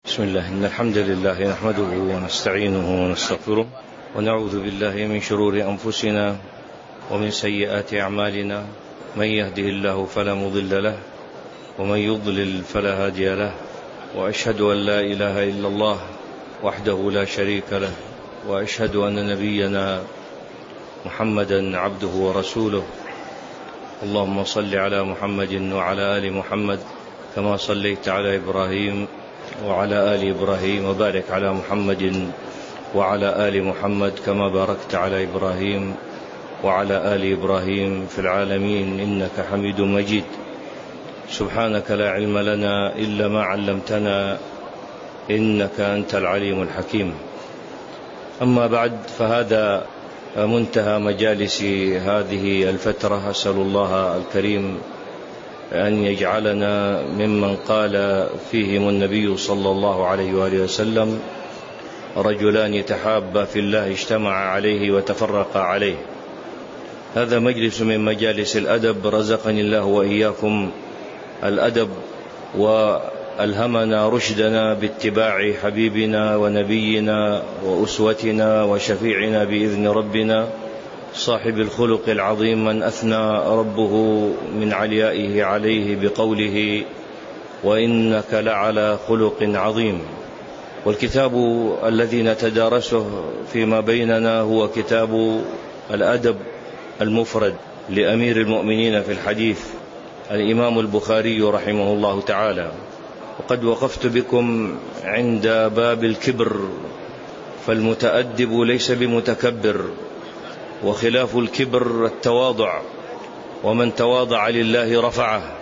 بسم الله، إن الحمد لله نحمده ونستعينه ونستغفره ونعوذ بالله من شرور أنفسنا ومن سيئات أعمالنا، من يهده الله فلا مضل له ومن يضلل فلا هادي له، وأشهد أن لا إله إلا الله وحده لا شريك له، وأشهد أن نبينا محمدا عبده ورسوله. اللهم صل على محمد وعلى آل محمد كما صليت على إبراهيم وعلى آل إبراهيم، وبارك على محمد وعلى آل محمد كما باركت على إبراهيم وعلى آل إبراهيم في العالمين إنك حميد مجيد. سبحانك لا علم لنا إلا ما علمتنا إنك أنت العليم الحكيم. أما بعد، فهذا منتهى مجالس هذه الفترة. أسأل الله الكريم أن يجعلنا ممن قال فيهم النبي صلى الله عليه وآله وسلم: رجلان تحابا في الله اجتمع عليه وتفرقا عليه. هذا مجلس من مجالس الأدب، رزقني الله وإياكم الأدب وألهمنا رشدنا باتباع حبيبنا ونبينا وأسوتنا وشفيعنا بإذن ربنا صاحب الخلق العظيم، من أثنى ربه من عليائه عليه بقوله: وإنك لعلى خلق عظيم. والكتاب الذي نتدارسه فيما بيننا هو كتاب الأدب المفرد لأمير المؤمنين في الحديث الإمام البخاري رحمه الله تعالى. وقد وقفت بكم عند باب الكبر، فالمتأدب ليس بمتكبر، وخلاف الكبر التواضع، ومن تواضع لله رفعه،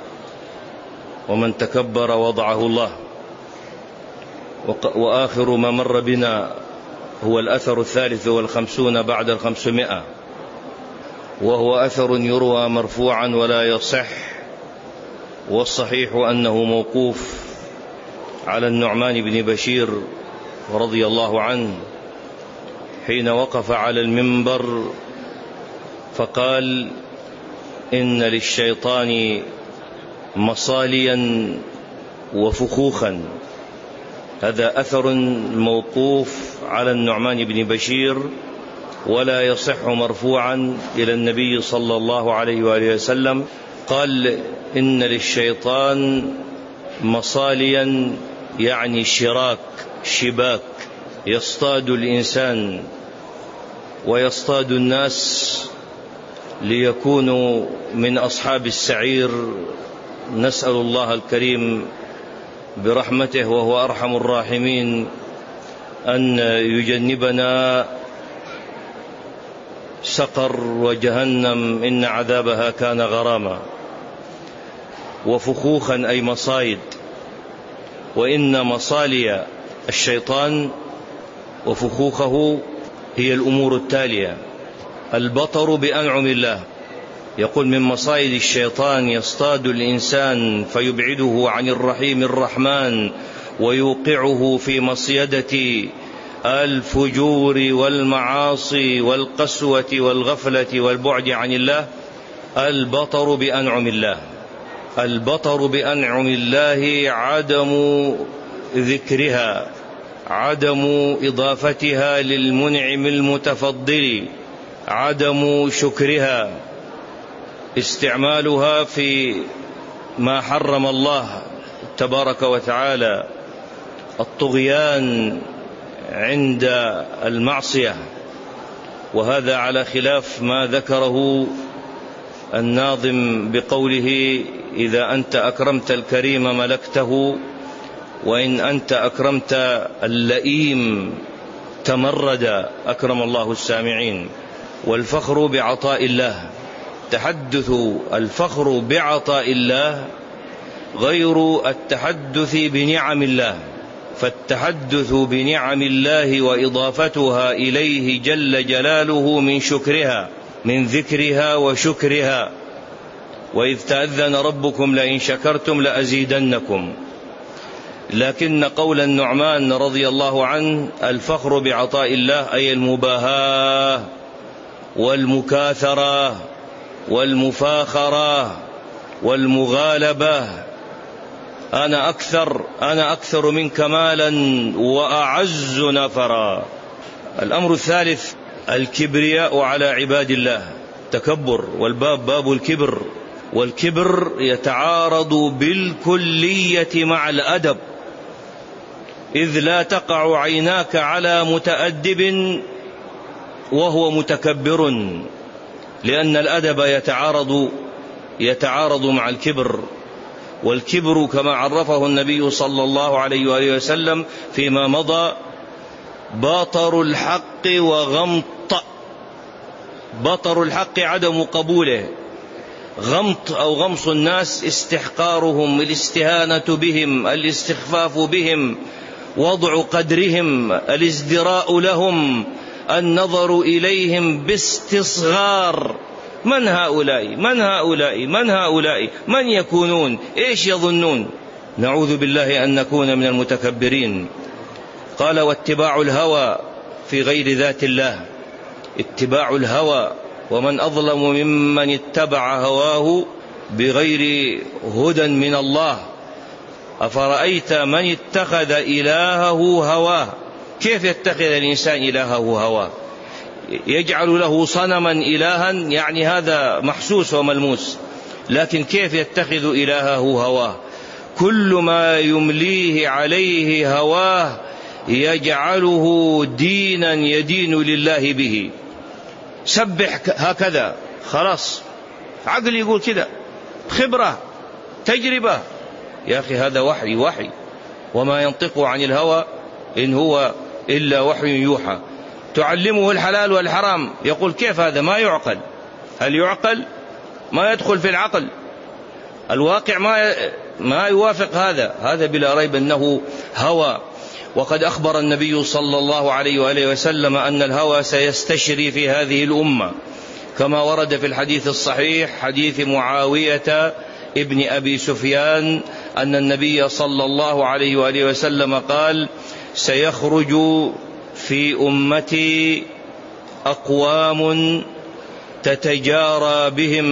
ومن تكبر وضعه الله. وآخر ما مر بنا هو الأثر 53 بعد 500، وهو أثر يروى مرفوعا ولا يصح، والصحيح أنه موقوف على النعمان بن بشير رضي الله عنه حين وقف على المنبر فقال: إن للشيطان مصاليا وفخوخا. هذا أثر موقوف على النعمان بن بشير ولا يصح مرفوعا إلى النبي صلى الله عليه وآله وسلم. قال: إن للشيطان مصاليا، يعني شباك يصطاد الإنسان ويصطاد الناس ليكونوا من أصحاب السعير. نسأل الله الكريم برحمته وهو أرحم الراحمين أن يجنبنا سقر وجهنم إن عذابها كان غراما. وفخوخا أي مصايد. وإن مصالي الشيطان وفخوخه هي الأمور التالية: البطر بأنعم الله. يقول: من مصايد الشيطان يصطاد الإنسان فيبعده عن الرحيم الرحمن ويوقعه في مصيدة الفجور والمعاصي والقسوة والغفلة والبعد عن الله. البطر بأنعم الله. البطر بأنعم الله عدم ذكرها، عدم إضافتها للمنعم المتفضل، عدم شكرها، استعمالها في ما حرم الله تبارك وتعالى، الطغيان عند المعصية. وهذا على خلاف ما ذكره الناظم بقوله: إذا أنت أكرمت الكريم ملكته، وإن أنت أكرمت اللئيم تمرد. أكرم الله السامعين. والفخر بعطاء الله. تحدث الفخر بعطاء الله غير التحدث بنعم الله، فالتحدث بنعم الله وإضافتها إليه جل جلاله من شكرها، من ذكرها وشكرها. وإذ تأذن ربكم لئن شكرتم لأزيدنكم. لكن قول النعمان رضي الله عنه: الفخر بعطاء الله، أي المباهاة والمكاثرة والمفاخرة والمغالبة أنا أكثر منك مالا وأعز نفرا. الأمر الثالث الكبرياء على عباد الله، تكبر، والباب باب الكبر، والكبر يتعارض بالكلية مع الأدب، إذ لا تقع عيناك على متأدب وهو متكبر، لأن الأدب يتعارض مع الكبر. والكبر كما عرفه النبي صلى الله عليه وآله وسلم فيما مضى بطر الحق بطر الحق عدم قبوله، غمط أو غمص الناس استحقارهم، الاستهانة بهم، الاستخفاف بهم، وضع قدرهم، الازدراء لهم، النظر إليهم باستصغار. من هؤلاء من يكونون؟ إيش يظنون؟ نعوذ بالله أن نكون من المتكبرين. قال واتباع الهوى في غير ذات الله، اتباع الهوى، ومن أظلم ممن اتبع هواه بغير هدى من الله. أفرأيت من اتخذ إلهه هواه. كيف يتخذ الإنسان إلهه هواه؟ يجعل له صنما إلها، يعني هذا محسوس وملموس، لكن كيف يتخذ إلهه هواه؟ كل ما يمليه عليه هواه يجعله دينا يدين لله به. سبح هكذا، خلاص عقل يقول كذا، خبرة، تجربة. يا أخي هذا وحي، وما ينطق عن الهوى إن هو إلا وحي يوحى. تعلمه الحلال والحرام، يقول كيف هذا؟ ما يعقل. هل يعقل؟ ما يدخل في العقل. الواقع ما يوافق هذا بلا ريب أنه هوى. وقد أخبر النبي صلى الله عليه وآله وسلم أن الهوى سيستشري في هذه الأمة، كما ورد في الحديث الصحيح حديث معاوية ابن أبي سفيان أن النبي صلى الله عليه وآله وسلم قال سيخرج في أمتي أقوام تتجارى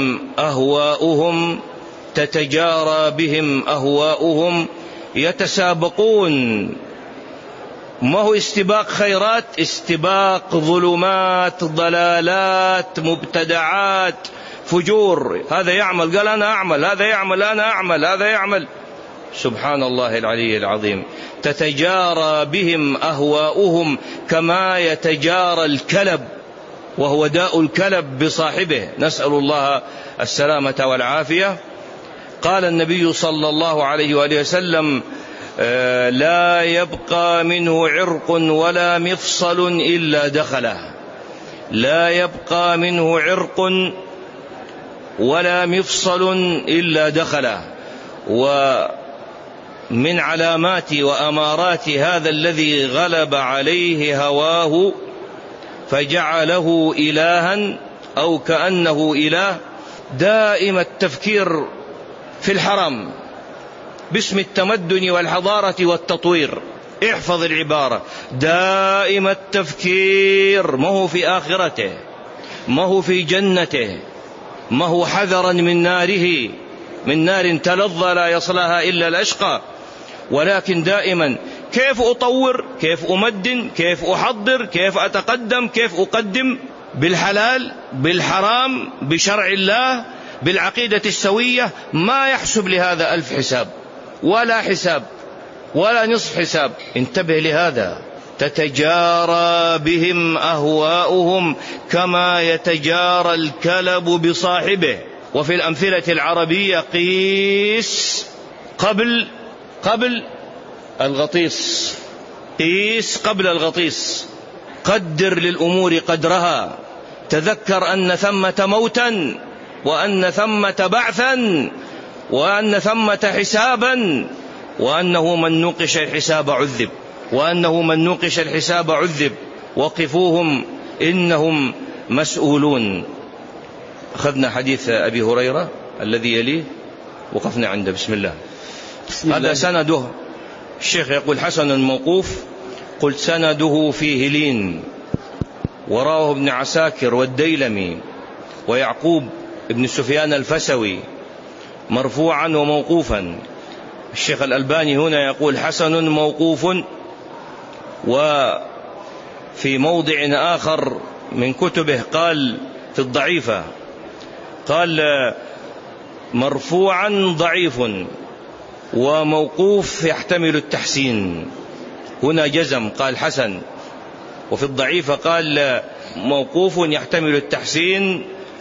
بهم أهواؤهم يتسابقون. ما هو استباق خيرات، استباق ظلمات، ضلالات، مبتدعات، فجور. هذا يعمل قال أنا أعمل، هذا يعمل أنا أعمل، هذا يعمل. سبحان الله العلي العظيم. تتجارى بهم أهواؤهم كما يتجارى الكلب، وهو داء الكلب بصاحبه، نسأل الله السلامة والعافية. قال النبي صلى الله عليه وآله وسلم لا يبقى منه عرق ولا مفصل إلا دخله. لا يبقى منه عرق ولا مفصل إلا دخله. ومن علامات وأمارات هذا الذي غلب عليه هواه فجعله إلها أو كأنه إله، دائم التفكير في الحرام باسم التمدن والحضارة والتطوير. احفظ العبارة، دائم التفكير، ما هو في آخرته، ما هو في جنته، ما هو حذرا من ناره، من نار تلظى لا يصلها إلا الأشقى، ولكن دائما كيف أطور، كيف أمدن، كيف أحضر، كيف أتقدم، كيف أقدم، بالحلال بالحرام بشرع الله بالعقيدة السوية. ما يحسب لهذا 1000 حساب ولا حساب ولا نصف حساب. انتبه لهذا. تتجارى بهم أهواؤهم كما يتجارى الكلب بصاحبه. وفي الأمثلة العربية قيس قبل الغطيس، قيس قبل الغطيس، قدر للأمور قدرها، تذكر أن ثمة موتا، وأن ثمة بعثا، وأن ثمة حسابا، وأنه من نوقش الحساب عذب، وقفوهم إنهم مسؤولون. أخذنا حديث أبي هريرة الذي يليه، وقفنا عنده. بسم الله. هذا سنده. الشيخ يقول حسن موقوف، قلت سنده فيه لين، وراه ابن عساكر والديلمي ويعقوب ابن سفيان الفسوي مرفوعا وموقوفا. الشيخ الألباني هنا يقول حسن موقوف، وفي موضع آخر من كتبه قال في الضعيفة قال مرفوعا ضعيف وموقوف يحتمل التحسين. هنا جزم قال حسن، وفي الضعيفة قال موقوف يحتمل التحسين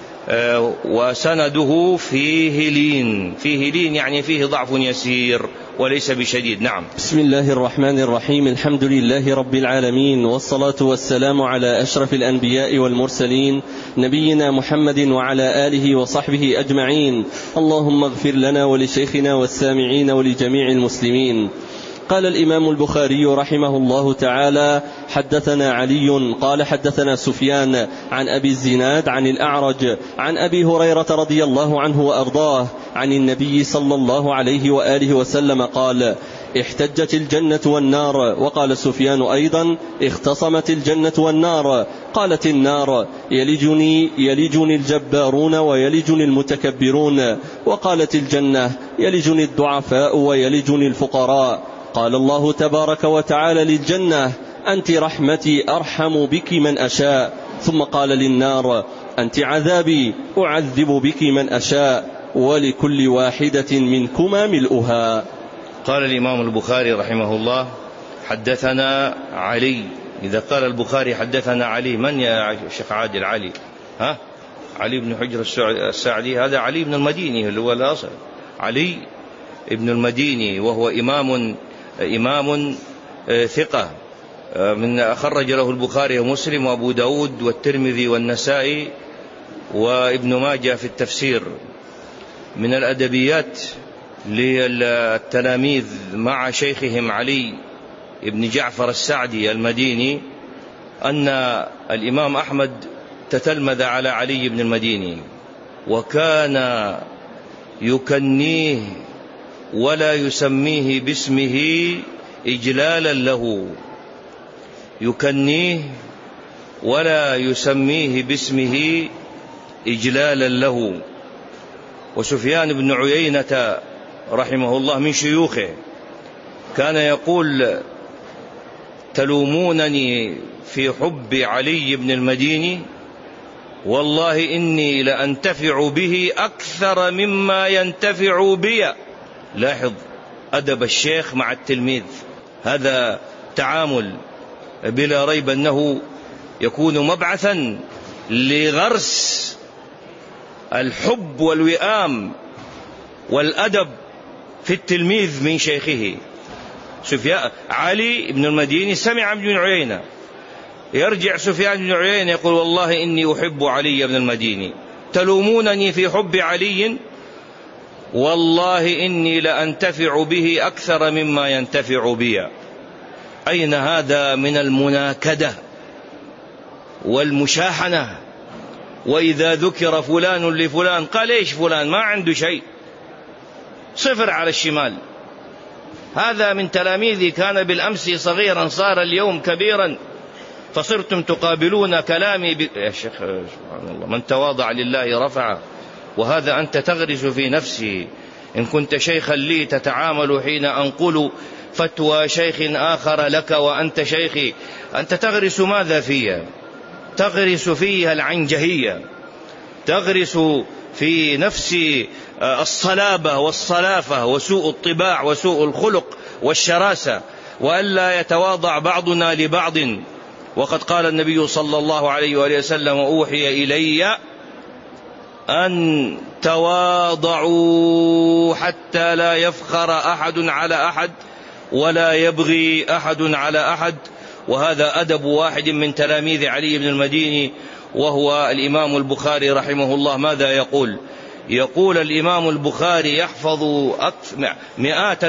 وسنده فيه لين يعني فيه ضعف يسير وليس بشديد. نعم. بسم الله الرحمن الرحيم. الحمد لله رب العالمين، والصلاة والسلام على أشرف الأنبياء والمرسلين نبينا محمد وعلى آله وصحبه أجمعين. اللهم اغفر لنا ولشيخنا والسامعين ولجميع المسلمين. قال الإمام البخاري رحمه الله تعالى: حدثنا علي قال حدثنا سفيان عن أبي الزناد عن الأعرج عن أبي هريرة رضي الله عنه وأرضاه عن النبي صلى الله عليه وآله وسلم قال: احتجت الجنة والنار. وقال سفيان أيضا: اختصمت الجنة والنار. قالت النار: يلجني الجبارون ويلجني المتكبرون. وقالت الجنة: يلجني الضعفاء ويلجني الفقراء. قال الله تبارك وتعالى للجنة: أنت رحمتي أرحم بك من أشاء. ثم قال للنار: أنت عذابي أعذب بك من أشاء، ولكل واحدة منكما ملؤها. قال الإمام البخاري رحمه الله: حدثنا علي. إذا قال البخاري حدثنا علي، من يا شيخ عادل علي؟ علي بن حجر الساعدي؟ هذا علي بن المديني اللي هو الأصل، علي ابن المديني، وهو إمام ثقة، من خرج له البخاري ومسلم وأبو داود والترمذي والنسائي وابن ماجه في التفسير. من الأدبيات للتلاميذ مع شيخهم علي ابن جعفر السعدي المديني أن الإمام أحمد تتلمذ على علي بن المديني، وكان يكنيه ولا يسميه باسمه إجلالا له، يكنيه ولا يسميه باسمه إجلالا له. وسفيان بن عيينة رحمه الله من شيوخه كان يقول: تلومونني في حب علي بن المديني، والله إني لأنتفع به أكثر مما ينتفع بي. لاحظ أدب الشيخ مع التلميذ، هذا تعامل بلا ريب أنه يكون مبعثا لغرس الحب والوئام والأدب في التلميذ من شيخه. سفيان علي بن المديني سمع ابن عيينة، يرجع سفيان بن عيينة يقول: والله إني أحب علي بن المديني، تلومونني في حب علي، والله إني لأنتفع به أكثر مما ينتفع بي. أين هذا من المناكدة والمشاحنة؟ وإذا ذكر فلان لفلان قال: إيش فلان ما عنده شيء، صفر على الشمال. هذا من تلاميذي، كان بالأمس صغيرا صار اليوم كبيرا، فصرتم تقابلون كلامي يا شيخ سبحان الله، من تواضع لله رفعه. وهذا أنت تغرس في نفسي. إن كنت شيخا لي تتعامل حين أنقل فتوى شيخ آخر لك وأنت شيخي، أنت تغرس ماذا فيها؟ تغرس فيها العنجهية، تغرس في نفسي الصلابة والصلافة وسوء الطباع وسوء الخلق والشراسة، وألا يتواضع بعضنا لبعض. وقد قال النبي صلى الله عليه وآله وسلم: أوحي إلي أن تواضعوا حتى لا يفخر أحد على أحد ولا يبغي أحد على أحد. وهذا أدب واحد من تلاميذ علي بن المديني، وهو الإمام البخاري رحمه الله. ماذا يقول؟ يقول الإمام البخاري يحفظ مئات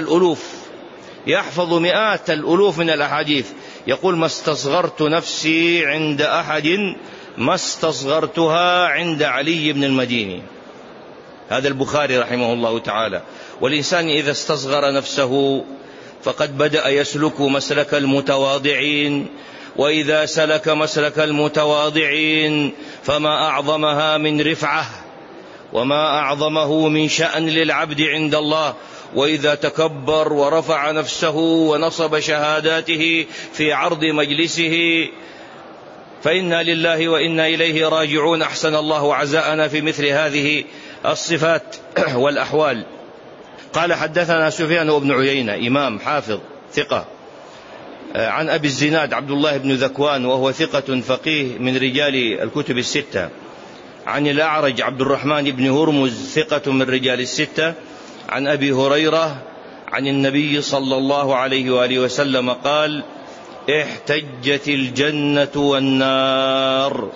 الألوف من الأحاديث. يقول: ما استصغرت نفسي عند أحد ما استصغرتها عند علي بن المديني. هذا البخاري رحمه الله تعالى. والإنسان إذا استصغر نفسه فقد بدأ يسلك مسلك المتواضعين، وإذا سلك مسلك المتواضعين فما أعظمها من رفعة وما أعظمه من شأن للعبد عند الله. وإذا تكبر ورفع نفسه ونصب شهاداته في عرض مجلسه، فإنا لله وإنا إليه راجعون. أحسن الله عزاءنا في مثل هذه الصفات والأحوال. قال حدثنا سفيان بن عيينة إمام حافظ ثقة، عن أبي الزناد عبد الله بن ذكوان وهو ثقة فقيه من رجال الكتب الستة، عن الأعرج عبد الرحمن بن هرمز ثقة من رجال الستة، عن أبي هريرة عن النبي صلى الله عليه وآله وسلم قال: احتجت الجنة والنار،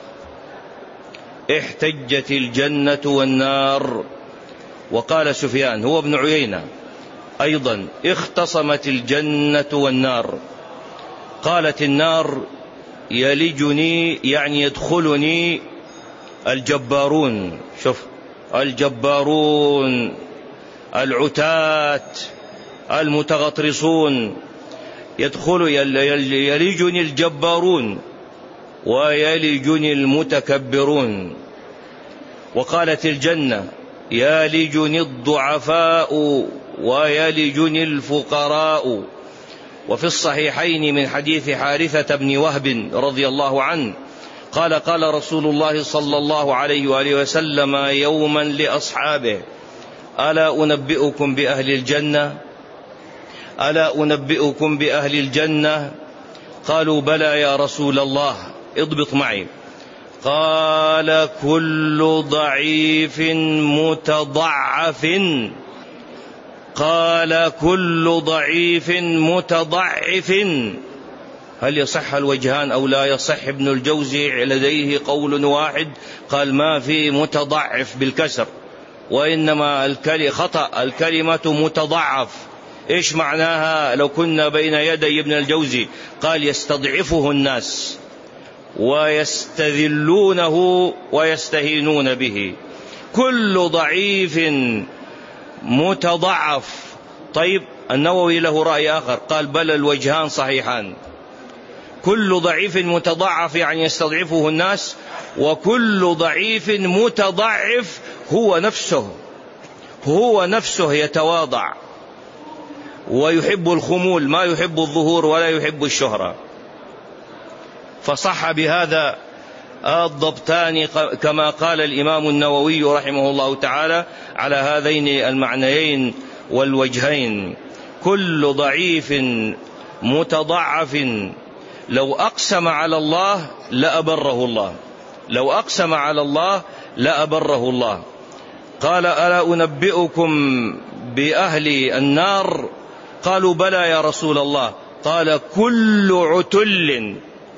احتجت الجنة والنار. وقال سفيان هو ابن عيينة أيضا: اختصمت الجنة والنار. قالت النار: يلجني يعني يدخلني الجبارون، شوف الجبارون العتاة المتغطرسون، يلجني الجبارون ويلجني المتكبرون. وقالت الجنة: يلجني الضعفاء ويلجني الفقراء. وفي الصحيحين من حديث حارثة بن وهب رضي الله عنه قال: قال رسول الله صلى الله عليه وآله وسلم يوما لأصحابه: ألا أنبئكم بأهل الجنة؟ ألا أنبئكم بأهل الجنة؟ قالوا: بلى يا رسول الله. اضبط معي. قال: كل ضعيف متضعف. قال: كل ضعيف متضعف. هل يصح الوجهان أو لا يصح؟ ابن الجوزي لديه قول واحد، قال: ما في متضعف بالكسر، وإنما خطأ الكلمة متضعف. إيش معناها لو كنا بين يدي ابن الجوزي؟ قال: يستضعفه الناس ويستذلونه ويستهينون به. كل ضعيف متضعف. طيب النووي له رأي آخر، قال: بل الوجهان صحيحان. كل ضعيف متضعف يعني يستضعفه الناس، وكل ضعيف متضعف هو نفسه يتواضع ويحب الخمول، ما يحب الظهور ولا يحب الشهرة. فصح بهذا الضبطان كما قال الإمام النووي رحمه الله تعالى على هذين المعنيين والوجهين. كل ضعيف متضعف لو أقسم على الله لأبره الله، لو أقسم على الله لأبره الله. قال: ألا أنبئكم بأهل النار؟ قالوا: بلى يا رسول الله. قال: كل عتل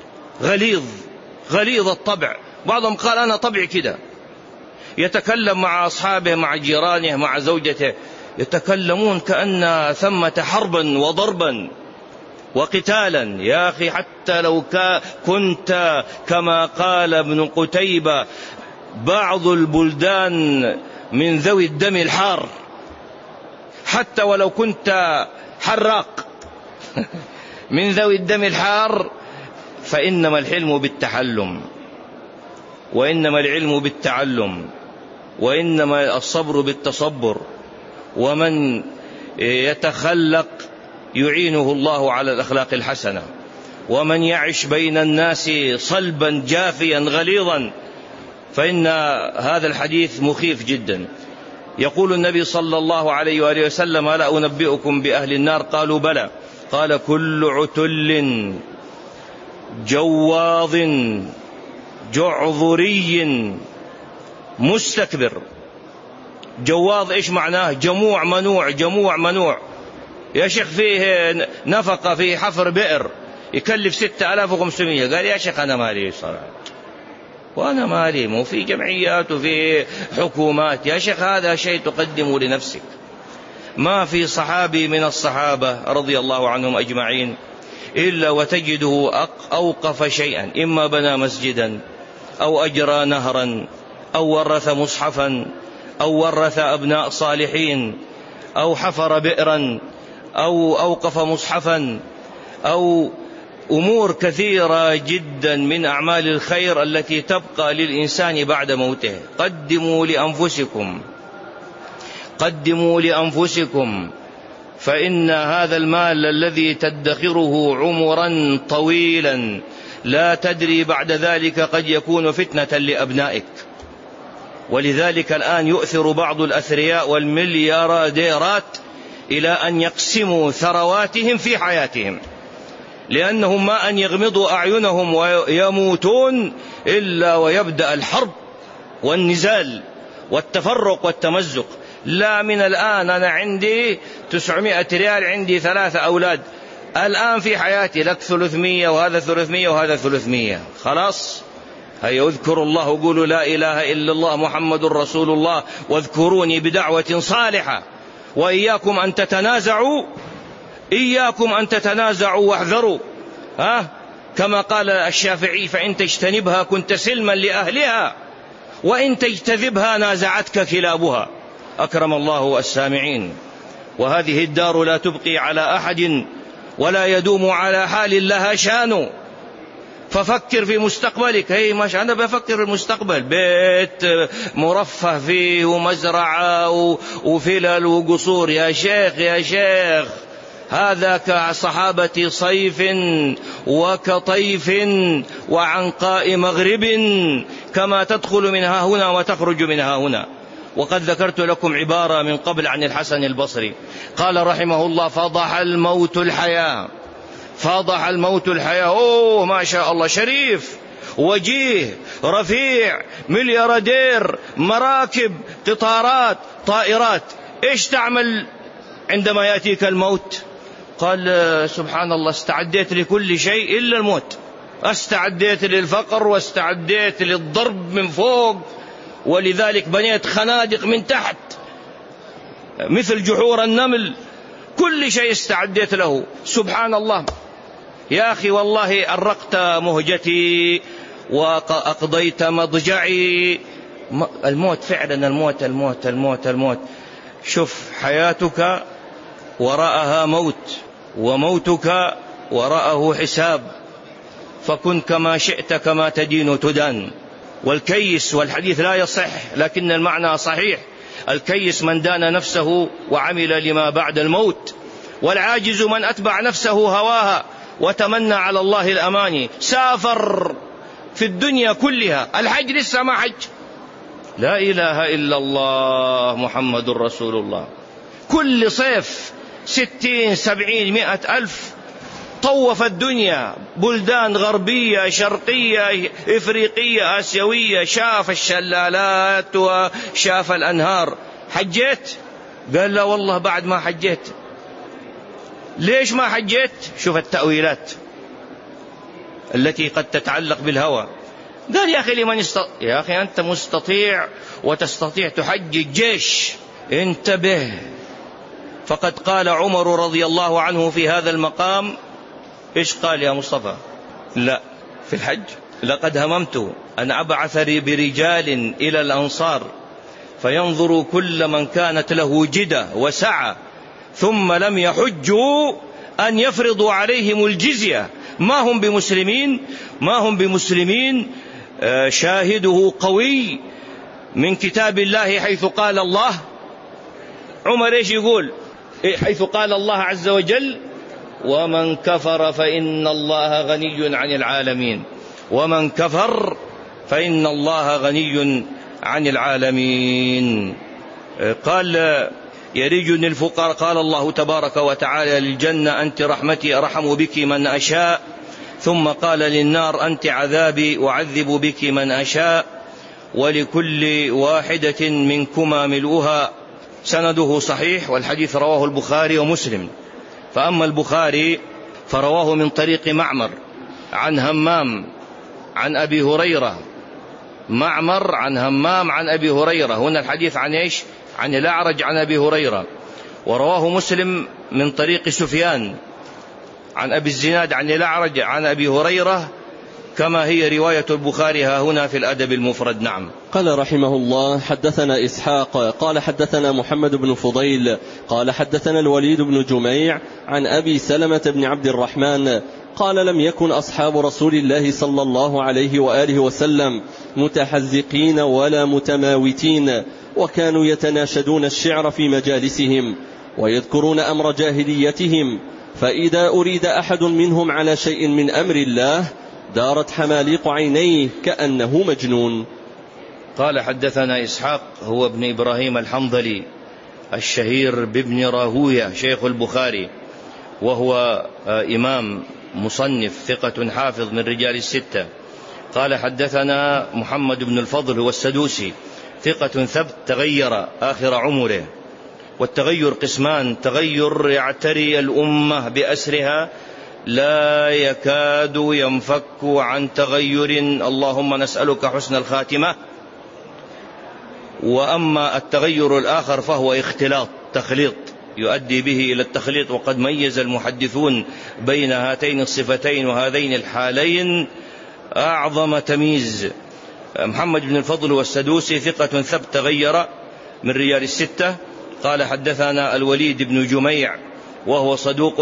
غليظ الطبع. بعضهم قال: أنا طبعي كده، يتكلم مع أصحابه مع جيرانه مع زوجته، يتكلمون كأن ثمة حربا وضربا وقتالا. يا أخي حتى لو كنت كما قال ابن قتيبة بعض البلدان من ذوي الدم الحار، حتى ولو كنت حراق من ذوي الدم الحار، فإنما الحلم بالتحلم، وإنما العلم بالتعلم، وإنما الصبر بالتصبر. ومن يتخلق يعينه الله على الأخلاق الحسنة. ومن يعش بين الناس صلبا جافيا غليظا فإن هذا الحديث مخيف جدا. يقول النبي صلى الله عليه وآله وسلم: ألا أنبئكم بأهل النار؟ قالوا: بلى. قال: كل عتل جواظ جعذري مستكبر. جواظ إيش معناه؟ جموع منوع. يا شيخ فيه نفقة في حفر بئر يكلف 6500، قال: يا شيخ أنا مالي صراحة، وأنا مالي، مو في جمعيات وفي حكومات. يا شيخ هذا شيء تقدمه لنفسك. ما في صحابي من الصحابة رضي الله عنهم أجمعين إلا وتجده أوقف شيئا، إما بنى مسجدا أو أجرى نهرا أو ورث مصحفا أو ورث أبناء صالحين أو حفر بئرا أو أوقف مصحفا، أو أمور كثيرة جدا من أعمال الخير التي تبقى للإنسان بعد موته. قدموا لأنفسكم فإن هذا المال الذي تدخره عمرا طويلا لا تدري بعد ذلك قد يكون فتنة لأبنائك. ولذلك الآن يؤثر بعض الأثرياء والمليارديرات إلى أن يقسموا ثرواتهم في حياتهم، لأنهم ما أن يغمضوا أعينهم ويموتون إلا ويبدأ الحرب والنزال والتفرق والتمزق. لا، من الآن أنا عندي 900 ريال، عندي 3 أولاد، الآن في حياتي لك 300 وهذا 300 وهذا 300، خلاص هيا اذكروا الله وقولوا لا إله إلا الله محمد رسول الله واذكروني بدعوة صالحة. وإياكم أن تتنازعوا، إياكم أن تتنازعوا واحذروا، كما قال الشافعي: فإن تجتنبها كنت سلما لأهلها وإن تجتذبها نازعتك كلابها. أكرم الله السامعين. وهذه الدار لا تبقي على أحد ولا يدوم على حال لها شان. ففكر في مستقبلك. أنا بفكر في المستقبل، بيت مرفه فيه ومزرعة وفلل وقصور. يا شيخ يا شيخ، هذا كصحابة صيف وكطيف وعنقاء مغرب، كما تدخل منها هنا وتخرج منها هنا. وقد ذكرت لكم عبارة من قبل عن الحسن البصري، قال رحمه الله: فضح الموت الحياة، فضح الموت الحياة. ما شاء الله، شريف وجيه رفيع ملياردير، مراكب، قطارات، طائرات. إيش تعمل عندما يأتيك الموت؟ قال: سبحان الله، استعديت لكل شيء إلا الموت. استعديت للفقر واستعديت للضرب من فوق، ولذلك بنيت خنادق من تحت مثل جحور النمل، كل شيء استعديت له. سبحان الله يا أخي، والله أرقت مهجتي وأقضيت مضجعي. الموت فعلا، الموت الموت الموت الموت. شوف، حياتك وراءها موت، وموتك وراءه حساب، فكن كما شئت كما تدين تدان. والكيس، والحديث لا يصح لكن المعنى صحيح، الكيس من دان نفسه وعمل لما بعد الموت، والعاجز من أتبع نفسه هواها وتمنى على الله الأماني. سافر في الدنيا كلها، الحج لسه ما حج. لا إله إلا الله محمد رسول الله. كل صيف 60 70 100 ألف طوف الدنيا، بلدان غربية شرقية إفريقية آسيوية، شاف الشلالات وشاف الأنهار. حجيت؟ قال: لا والله بعد ما حجيت. ليش ما حجيت؟ شوف التأويلات التي قد تتعلق بالهوى. قال: يا أخي لمن يا أخي أنت مستطيع وتستطيع تحجج الجيش، انتبه. فقد قال عمر رضي الله عنه في هذا المقام، إيش قال يا مصطفى؟ لا، في الحج: لقد هممت أن أبعث برجال إلى الأنصار فينظروا كل من كانت له جدة وسعة ثم لم يحجوا أن يفرضوا عليهم الجزية. ما هم بمسلمين. شاهده قوي من كتاب الله، حيث قال الله. عمر إيش يقول؟ حيث قال الله عز وجل: ومن كفر فإن الله غني عن العالمين. ومن كفر فإن الله غني عن العالمين. قال: يرجني الفقراء. قال الله تبارك وتعالى للجنة: أنت رحمتي أرحم بك من أشاء. ثم قال للنار: أنت عذابي أعذب بك من أشاء. ولكل واحدة منكما ملؤها. سنده صحيح، والحديث رواه البخاري ومسلم. فأما البخاري فرواه من طريق معمر عن همام عن أبي هريرة. معمر عن همام عن أبي هريرة. هنا الحديث عن إيش؟ عن الأعرج عن أبي هريرة. ورواه مسلم من طريق سفيان عن أبي الزناد عن الأعرج عن أبي هريرة، كما هي رواية البخاري ها هنا في الأدب المفرد. نعم. قال رحمه الله: حدثنا إسحاق قال حدثنا محمد بن فضيل قال حدثنا الوليد بن جميع عن أبي سلمة بن عبد الرحمن قال: لم يكن أصحاب رسول الله صلى الله عليه وآله وسلم متحزقين ولا متماوتين، وكانوا يتناشدون الشعر في مجالسهم، ويذكرون أمر جاهليتهم، فإذا أريد أحد منهم على شيء من أمر الله دارت حماليق عينيه كأنه مجنون. قال حدثنا إسحاق هو ابن إبراهيم الحنظلي الشهير بابن راهوية شيخ البخاري، وهو إمام مصنف ثقة حافظ من رجال الستة. قال حدثنا محمد بن الفضل هو السدوسي ثقة ثبت تغير آخر عمره، والتغير قسمان: تغير يعتري الأمة بأسرها لا يكاد ينفك عن تغير، اللهم نسألك حسن الخاتمة. وأما التغير الآخر فهو اختلاط، تخليط يؤدي به إلى التخليط، وقد ميز المحدثون بين هاتين الصفتين وهذين الحالين أعظم تمييز. محمد بن الفضل والسدوسي ثقة ثبت تغير من رجال الستة. قال حدثنا الوليد بن جميع وهو صدوق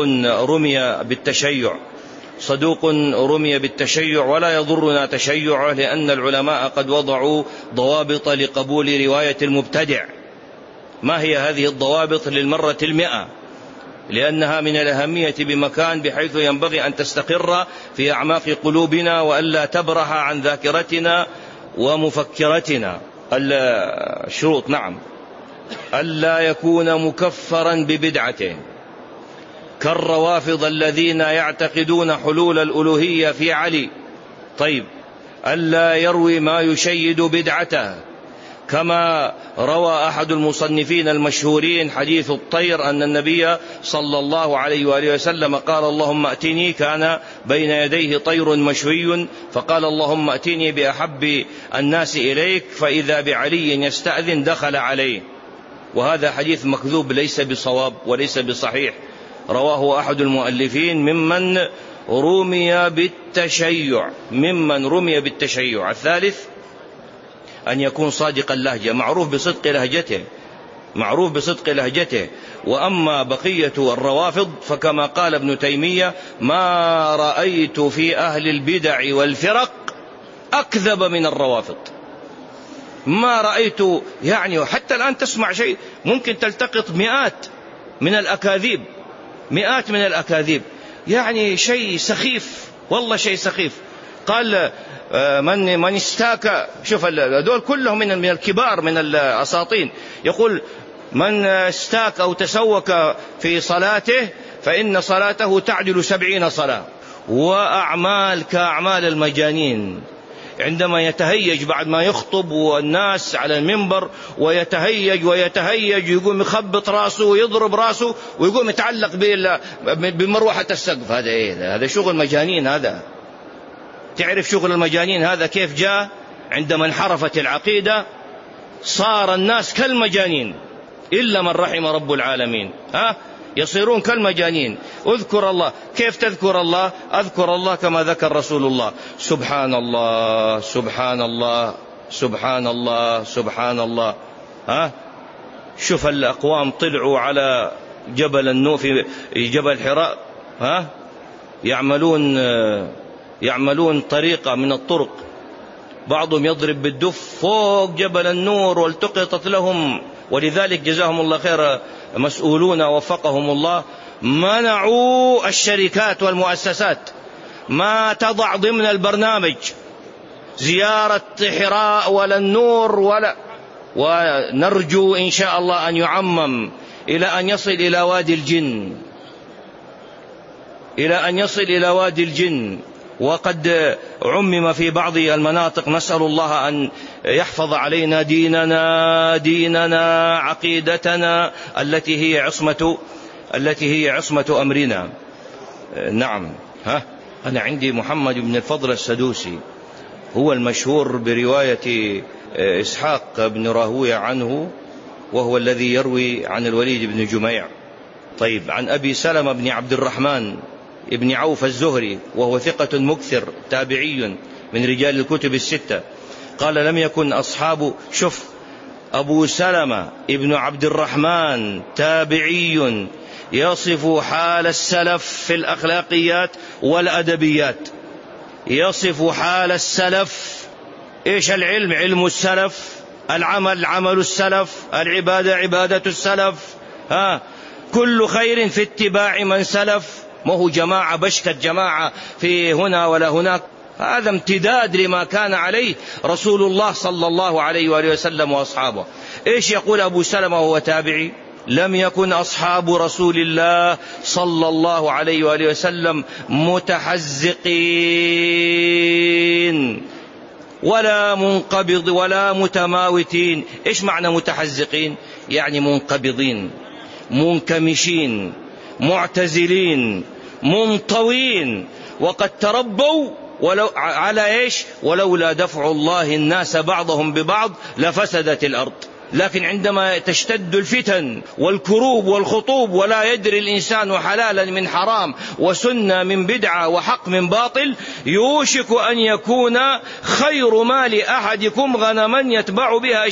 رمي بالتشيع، ولا يضرنا تشيعه لأن العلماء قد وضعوا ضوابط لقبول رواية المبتدع. ما هي هذه الضوابط؟ للمرة 100، لأنها من الأهمية بمكان بحيث ينبغي أن تستقر في أعماق قلوبنا وألا تبرح عن ذاكرتنا ومفكرتنا. الشروط: نعم، ألا يكون مكفرا ببدعته كالروافض الذين يعتقدون حلول الألوهية في علي. طيب، ألا يروي ما يشيد بدعته، كما روى أحد المصنفين المشهورين حديث الطير أن النبي صلى الله عليه وآله وسلم قال: اللهم أتني، كان بين يديه طير مشوي فقال: اللهم أتني بأحب الناس إليك، فإذا بعلي يستأذن دخل عليه. وهذا حديث مكذوب ليس بصواب وليس بصحيح، رواه أحد المؤلفين ممن رمي بالتشيع. الثالث أن يكون صادق اللهجة، معروف بصدق لهجته. وأما بقية الروافض فكما قال ابن تيمية: ما رأيت في أهل البدع والفرق أكذب من الروافض. ما رأيت، يعني حتى الآن تسمع شيء ممكن تلتقط مئات من الأكاذيب، يعني شيء سخيف، والله شيء سخيف. قال: من استاك، شوف هذول كلهم من الكبار من الأساطين، يقول: من استاك أو تسوك في صلاته فإن صلاته تعدل 70 صلاة. وأعمال كأعمال المجانين، عندما يتهيج بعد ما يخطب والناس على المنبر ويتهيج يقوم يخبط راسه ويضرب راسه ويقوم يتعلق بمروحة السقف. هذا إيه؟ هذا شغل مجانين. هذا تعرف شغل المجانين هذا كيف جاء؟ عندما انحرفت العقيدة صار الناس كالمجانين إلا من رحم رب العالمين. يصيرون كالمجانين. اذكر الله. كيف تذكر الله؟ أذكر الله كما ذكر رسول الله: سبحان الله سبحان الله سبحان الله سبحان الله. شوف الأقوام طلعوا على جبل النور في جبل حراء، يعملون طريقة من الطرق، بعضهم يضرب بالدف فوق جبل النور والتقطت لهم، ولذلك جزاهم الله خير مسؤولون وفقهم الله، منعوا الشركات والمؤسسات ما تضع ضمن البرنامج زيارة حراء ولا النور ونرجو إن شاء الله أن يعمم إلى أن يصل إلى وادي الجن، وقد عمم في بعض المناطق. نسأل الله أن يحفظ علينا ديننا عقيدتنا التي هي عصمة أمرنا. نعم. أنا عندي محمد بن الفضل السدوسي هو المشهور برواية إسحاق بن راهوية عنه، وهو الذي يروي عن الوليد بن جميع. طيب، عن أبي سلمة بن عبد الرحمن ابن عوف الزهري وهو ثقة مكثر تابعي من رجال الكتب الستة. قال: لم يكن أصحاب، شوف، أبو سلمة ابن عبد الرحمن تابعي يصف حال السلف في الأخلاقيات والأدبيات، يصف حال السلف. إيش العلم؟ علم السلف، العمل عمل السلف، العبادة عبادة السلف. كل خير في اتباع من سلف. ما هو جماعة بشكت جماعة في هنا ولا هناك، هذا امتداد لما كان عليه رسول الله صلى الله عليه وآله وسلم وأصحابه. إيش يقول أبو سلمة وهو تابعي؟ لم يكن أصحاب رسول الله صلى الله عليه وآله وسلم متحزقين ولا منقبض ولا متماوتين. إيش معنى متحزقين؟ يعني منقبضين، منكمشين، معتزلين، منطوين، وقد تربوا ولو على إيش؟ ولولا دفع الله الناس بعضهم ببعض لفسدت الأرض. لكن عندما تشتد الفتن والكروب والخطوب ولا يدري الإنسان حلالا من حرام وسنة من بدعة وحق من باطل، يوشك أن يكون خير مال أحدكم غنما يتبع بها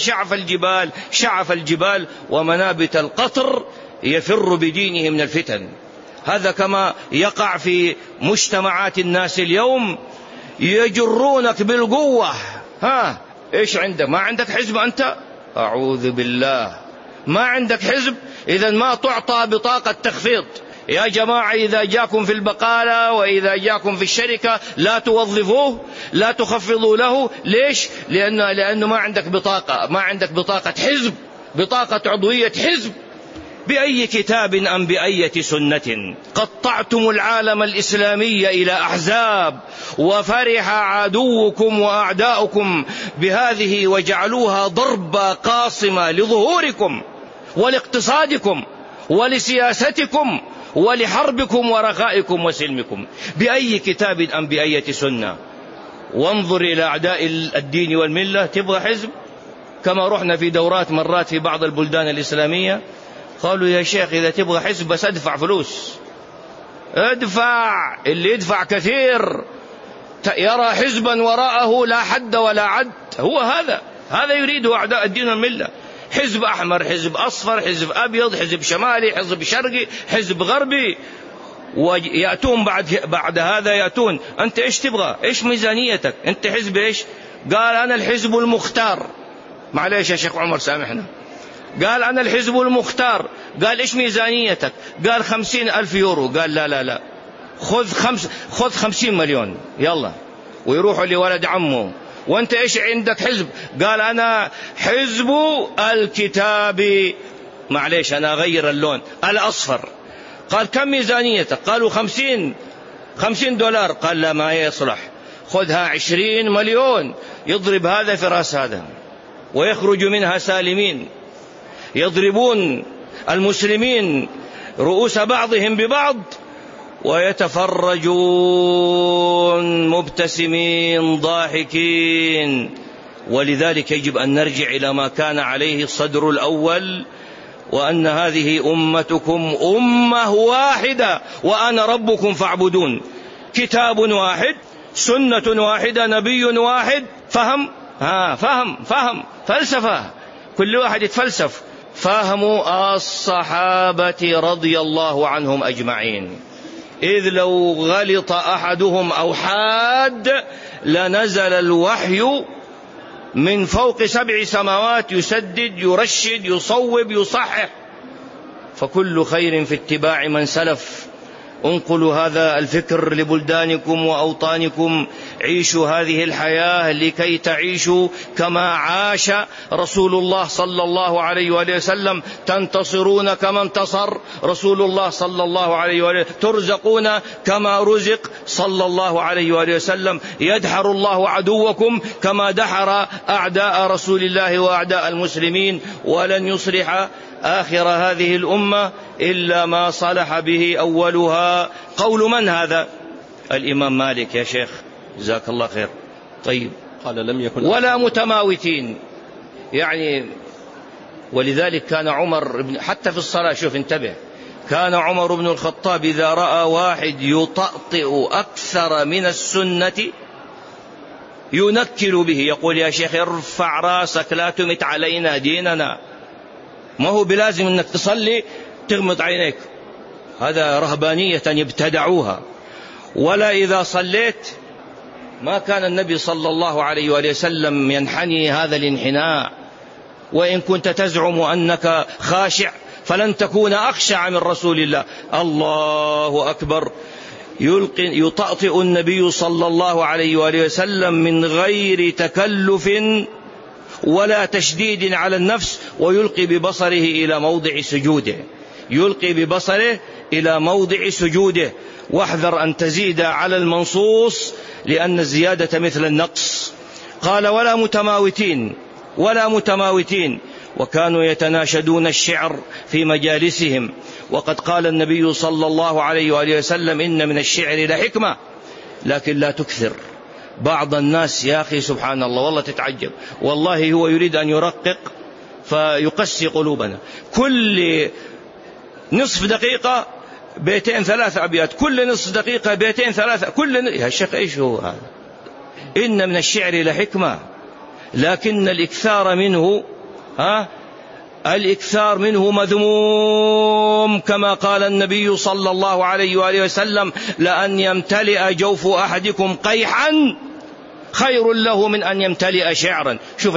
شعف الجبال ومنابت القطر يفر بدينه من الفتن. هذا كما يقع في مجتمعات الناس اليوم، يجرونك بالقوة. إيش عندك؟ ما عندك حزب أنت؟ أعوذ بالله، ما عندك حزب، إذن ما تعطى بطاقة تخفيض. يا جماعة إذا جاكم في البقالة وإذا جاكم في الشركة لا توظفوه، لا تخفضوا له. ليش؟ لأنه ما عندك بطاقة، ما عندك بطاقة حزب، بطاقة عضوية حزب. بأي كتاب أم بأية سنة قطعتم العالم الإسلامي إلى أحزاب، وفرح عدوكم وأعداؤكم بهذه وجعلوها ضربة قاصمة لظهوركم ولإقتصادكم ولسياستكم ولحربكم ورخائكم وسلمكم. بأي كتاب أم بأية سنة؟ وانظر إلى أعداء الدين والملة. تبغى حزب؟ كما رحنا في دورات مرات في بعض البلدان الإسلامية، قالوا يا شيخ إذا تبغى حزب بس ادفع فلوس، ادفع. اللي يدفع كثير يرى حزبا وراءه لا حد ولا عد. هو هذا يريده أعداء الدين والملة. حزب أحمر، حزب أصفر، حزب أبيض، حزب شمالي، حزب شرقي، حزب غربي. ويأتون بعد هذا يأتون أنت إيش تبغى؟ إيش ميزانيتك؟ أنت حزب إيش؟ قال أنا الحزب المختار. معليش يا شيخ عمر سامحنا. قال أنا الحزب المختار. قال إيش ميزانيتك؟ قال 50,000 يورو. قال لا خذ 50 مليون يلا. ويروحوا لولد عمه. وانت إيش عندك حزب؟ قال أنا حزب الكتاب. معليش أنا أغير اللون، الأصفر. قال كم ميزانيتك؟ قالوا 50 دولار. قال لا ما يصلح، خذها 20 مليون. يضرب هذا في رأس هذا ويخرج منها سالمين. يضربون المسلمين رؤوس بعضهم ببعض ويتفرجون مبتسمين ضاحكين. ولذلك يجب أن نرجع إلى ما كان عليه الصدر الأول، وأن هذه أمتكم أمة واحدة وأنا ربكم فاعبدون. كتاب واحد، سنة واحدة، نبي واحد. فهم فلسفة، كل واحد يتفلسف. فهموا الصحابة رضي الله عنهم أجمعين، إذ لو غلط أحدهم أو حاد لنزل الوحي من فوق 7 سماوات يسدد يرشد يصوب يصحح. فكل خير في اتباع من سلف. انقلوا هذا الفكر لبلدانكم وأوطانكم. عيشوا هذه الحياة لكي تعيشوا كما عاش رسول الله صلى الله عليه وآله وسلم. تنتصرون كما انتصر رسول الله صلى الله عليه وآله، ترزقون كما رزق صلى الله عليه وآله وسلم. يدحر الله عدوكم كما دحر أعداء رسول الله وأعداء المسلمين. ولن يصلح آخر هذه الأمة إلا ما صلح به أولها. قول من هذا؟ الإمام مالك يا شيخ جزاك الله خير. طيب قال لم يكن ولا متماوتين. يعني ولذلك كان عمر حتى في الصلاة، شوف انتبه، كان عمر بن الخطاب إذا رأى واحد يطأطئ أكثر من السنة ينكل به، يقول يا شيخ ارفع راسك لا تمت علينا ديننا. ما هو بلازم أنك تصلي تغمض عينيك، هذا رهبانية ابتدعوها. ولا إذا صليت، ما كان النبي صلى الله عليه وآله وسلم ينحني هذا الانحناء. وإن كنت تزعم أنك خاشع فلن تكون أخشع من رسول الله. الله أكبر. يطأطئ النبي صلى الله عليه وآله وسلم من غير تكلف ولا تشديد على النفس، ويلقي ببصره إلى موضع سجوده، يلقي ببصره إلى موضع سجوده. واحذر أن تزيد على المنصوص، لأن الزيادة مثل النقص. قال ولا متماوتين. وكانوا يتناشدون الشعر في مجالسهم، وقد قال النبي صلى الله عليه وآله وسلم إن من الشعر لحكمة لكن لا تكثر. بعض الناس يا أخي سبحان الله والله تتعجب، والله هو يريد أن يرقق فيقسي قلوبنا. كل نصف دقيقة بيتين 3 أبيات، كل نصف دقيقة بيتين 3، يا شيخ إيش هو هذا؟ إن من الشعر لحكمة لكن الإكثار منه مذموم، كما قال النبي صلى الله عليه وآله وسلم لأن يمتلئ جوف أحدكم قيحا خير له من أن يمتلئ شعرا. شوف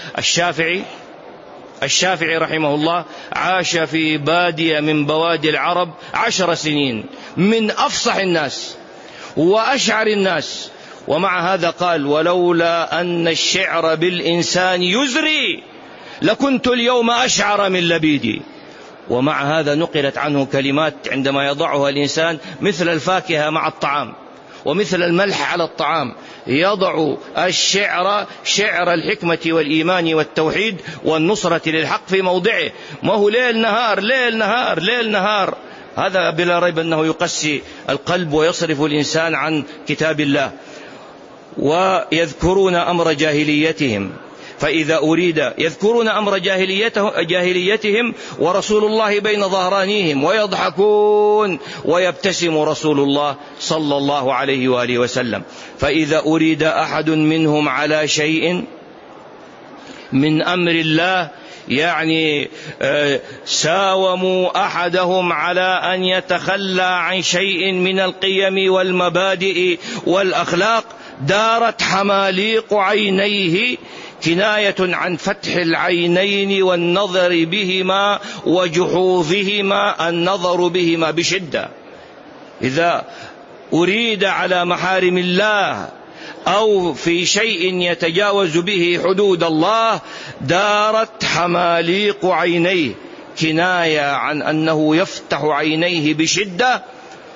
الشافعي رحمه الله عاش في بادية من بوادي العرب 10 سنين، من أفصح الناس وأشعر الناس، ومع هذا قال ولولا أن الشعر بالإنسان يزري لكنت اليوم أشعر من لبيدي. ومع هذا نقلت عنه كلمات عندما يضعها الإنسان مثل الفاكهة مع الطعام ومثل الملح على الطعام، يضع الشعر شعر الحكمة والإيمان والتوحيد والنصرة للحق في موضعه، ما هو ليل نهار. هذا بلا ريب أنه يقسي القلب ويصرف الإنسان عن كتاب الله. ويذكرون أمر جاهليتهم، فإذا أريد يذكرون أمر جاهليتهم ورسول الله بين ظهرانيهم، ويضحكون ويبتسم رسول الله صلى الله عليه وآله وسلم. فإذا أريد أحد منهم على شيء من أمر الله، يعني ساوموا أحدهم على أن يتخلى عن شيء من القيم والمبادئ والأخلاق، دارت حماليق عينيه، كناية عن فتح العينين والنظر بهما وجحوظهما، النظر بهما بشدة. إذا أريد على محارم الله أو في شيء يتجاوز به حدود الله دارت حماليق عينيه، كناية عن أنه يفتح عينيه بشدة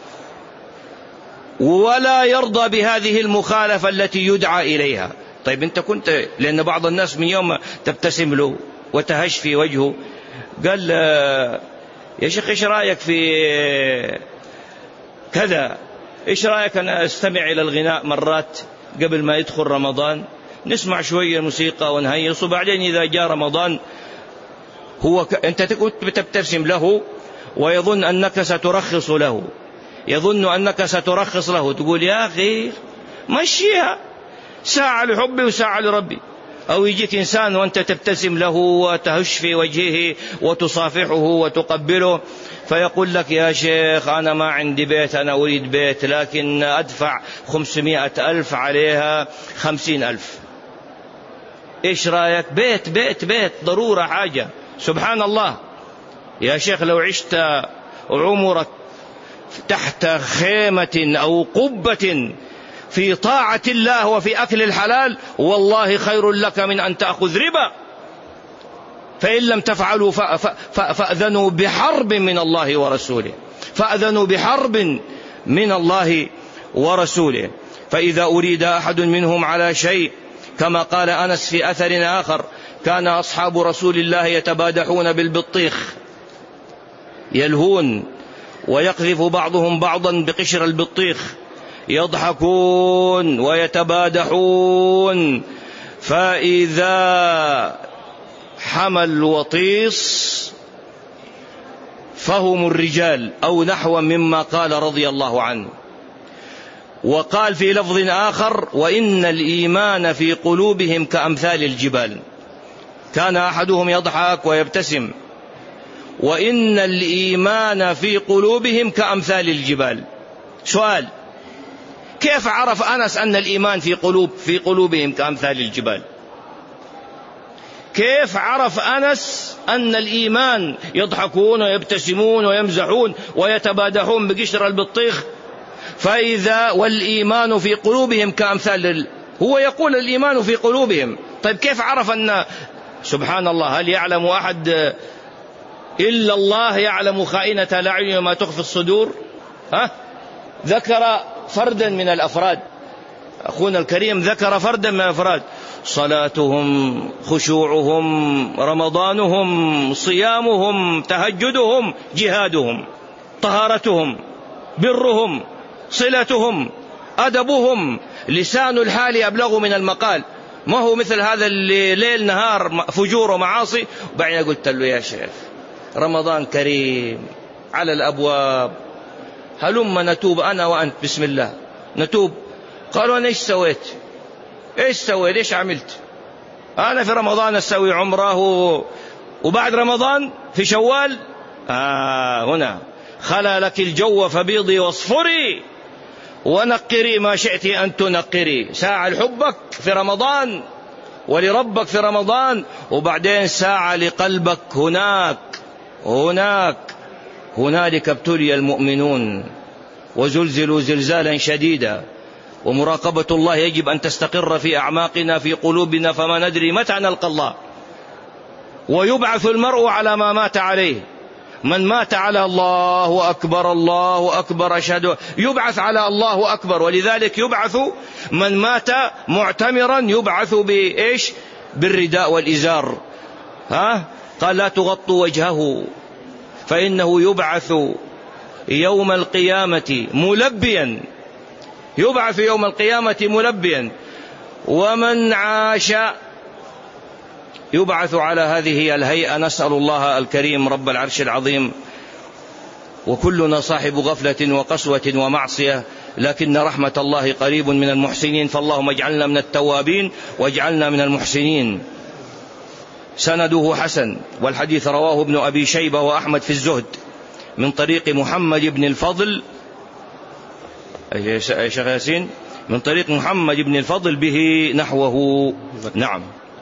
ولا يرضى بهذه المخالفة التي يدعى إليها. طيب أنت كنت، لأن بعض الناس من يوم تبتسم له وتهش في وجهه قال يا شيخ إيش رأيك في كذا، إيش رأيك أنا أستمع إلى الغناء مرات قبل ما يدخل رمضان، نسمع شوية موسيقى ونهيص، وبعدين إذا جاء رمضان أنت كنت بتبتسم له ويظن أنك سترخص له، تقول يا أخي مشيها، ساعة لحبي وساعة لربي. أو يجيك إنسان وأنت تبتسم له وتهش في وجهه وتصافحه وتقبله، فيقول لك يا شيخ أنا ما عندي بيت، أنا أريد بيت لكن أدفع 500,000 عليها 50,000. إيش رأيك؟ بيت ضرورة حاجة. سبحان الله يا شيخ، لو عشت عمرك تحت خيمة أو قبة في طاعة الله وفي أكل الحلال والله خير لك من أن تأخذ ربا. فإن لم تفعلوا فأذنوا بحرب من الله ورسوله. فإذا أريد أحد منهم على شيء، كما قال أنس في أثر آخر كان أصحاب رسول الله يتبادحون بالبطيخ، يلهون ويقذف بعضهم بعضا بقشر البطيخ، يضحكون ويتبادحون، فإذا حمى الوطيس فهم الرجال، أو نحو مما قال رضي الله عنه. وقال في لفظ آخر وإن الإيمان في قلوبهم كأمثال الجبال. كان أحدهم يضحك ويبتسم، وإن الإيمان في قلوبهم كأمثال الجبال. سؤال: كيف عرف أنس أن الإيمان في قلوبهم كأمثال الجبال؟ كيف عرف أنس أن الإيمان يضحكون ويبتسمون ويمزحون ويتبادحون بقشر البطيخ، فإذا والإيمان في قلوبهم كأمثال هو يقول الإيمان في قلوبهم. طيب كيف عرف أن سبحان الله هل يعلم أحد إلا الله يعلم خائنة الأعين وما تخفي الصدور؟ ذكر فردا من الأفراد، أخونا الكريم ذكر فردا من الأفراد: صلاتهم، خشوعهم، رمضانهم، صيامهم، تهجدهم، جهادهم، طهارتهم، برهم، صلتهم، أدبهم، لسان الحال أبلغ من المقال. ما هو مثل هذا اللي ليل نهار فجور ومعاصي. وبعدين قلت له: يا شيخ رمضان كريم على الأبواب، هلما نتوب أنا وأنت، بسم الله نتوب. قالوا: أنا إيش سويت؟ إيش عملت؟ أنا في رمضان أسوي عمره، وبعد رمضان في شوال هنا خلا لك الجو فبيضي واصفري ونقري ما شئت أن تنقري. ساعة لحبك في رمضان ولربك في رمضان، وبعدين ساعة لقلبك هنالك ابتلي المؤمنون وزلزلوا زلزالا شديدا. ومراقبة الله يجب أن تستقر في أعماقنا في قلوبنا، فما ندري متى نلقى الله. ويبعث المرء على ما مات عليه. من مات على الله أكبر الله أكبر أشهد، يبعث على الله أكبر. ولذلك يبعث من مات معتمرا يبعث بإيش؟ بالرداء والإزار. قال: لا تغطوا وجهه فإنه يبعث يوم القيامة ملبيا، يبعث يوم القيامة ملبيا. ومن عاش يبعث على هذه الهيئة. نسأل الله الكريم رب العرش العظيم، وكلنا صاحب غفلة وقسوة ومعصية، لكن رحمة الله قريب من المحسنين، فاللهم اجعلنا من التوابين واجعلنا من المحسنين. سنده حسن، والحديث رواه ابن أبي شيبة وأحمد في الزهد من طريق محمد بن الفضل، يا شيخ ياسين، من طريق محمد بن الفضل به نحوه. نعم.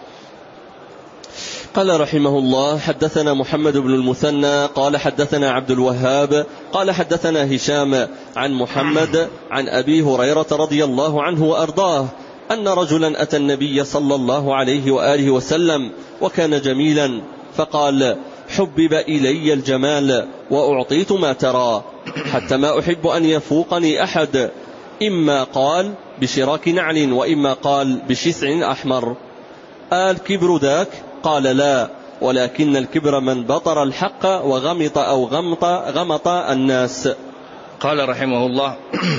قال رحمه الله: حدثنا محمد بن المثنى قال حدثنا عبد الوهاب قال حدثنا هشام عن محمد عن أبي هريرة رضي الله عنه وأرضاه أن رجلا أتى النبي صلى الله عليه وآله وسلم وكان جميلا، فقال: حبب إلي الجمال وأعطيت ما ترى، حتى ما أحب أن يفوقني أحد، إما قال بشراك نعل وإما قال بشسع أحمر. الكبر ذاك؟ قال: لا، ولكن الكبر من بطر الحق وغمط أو غمط الناس. قال رحمه الله: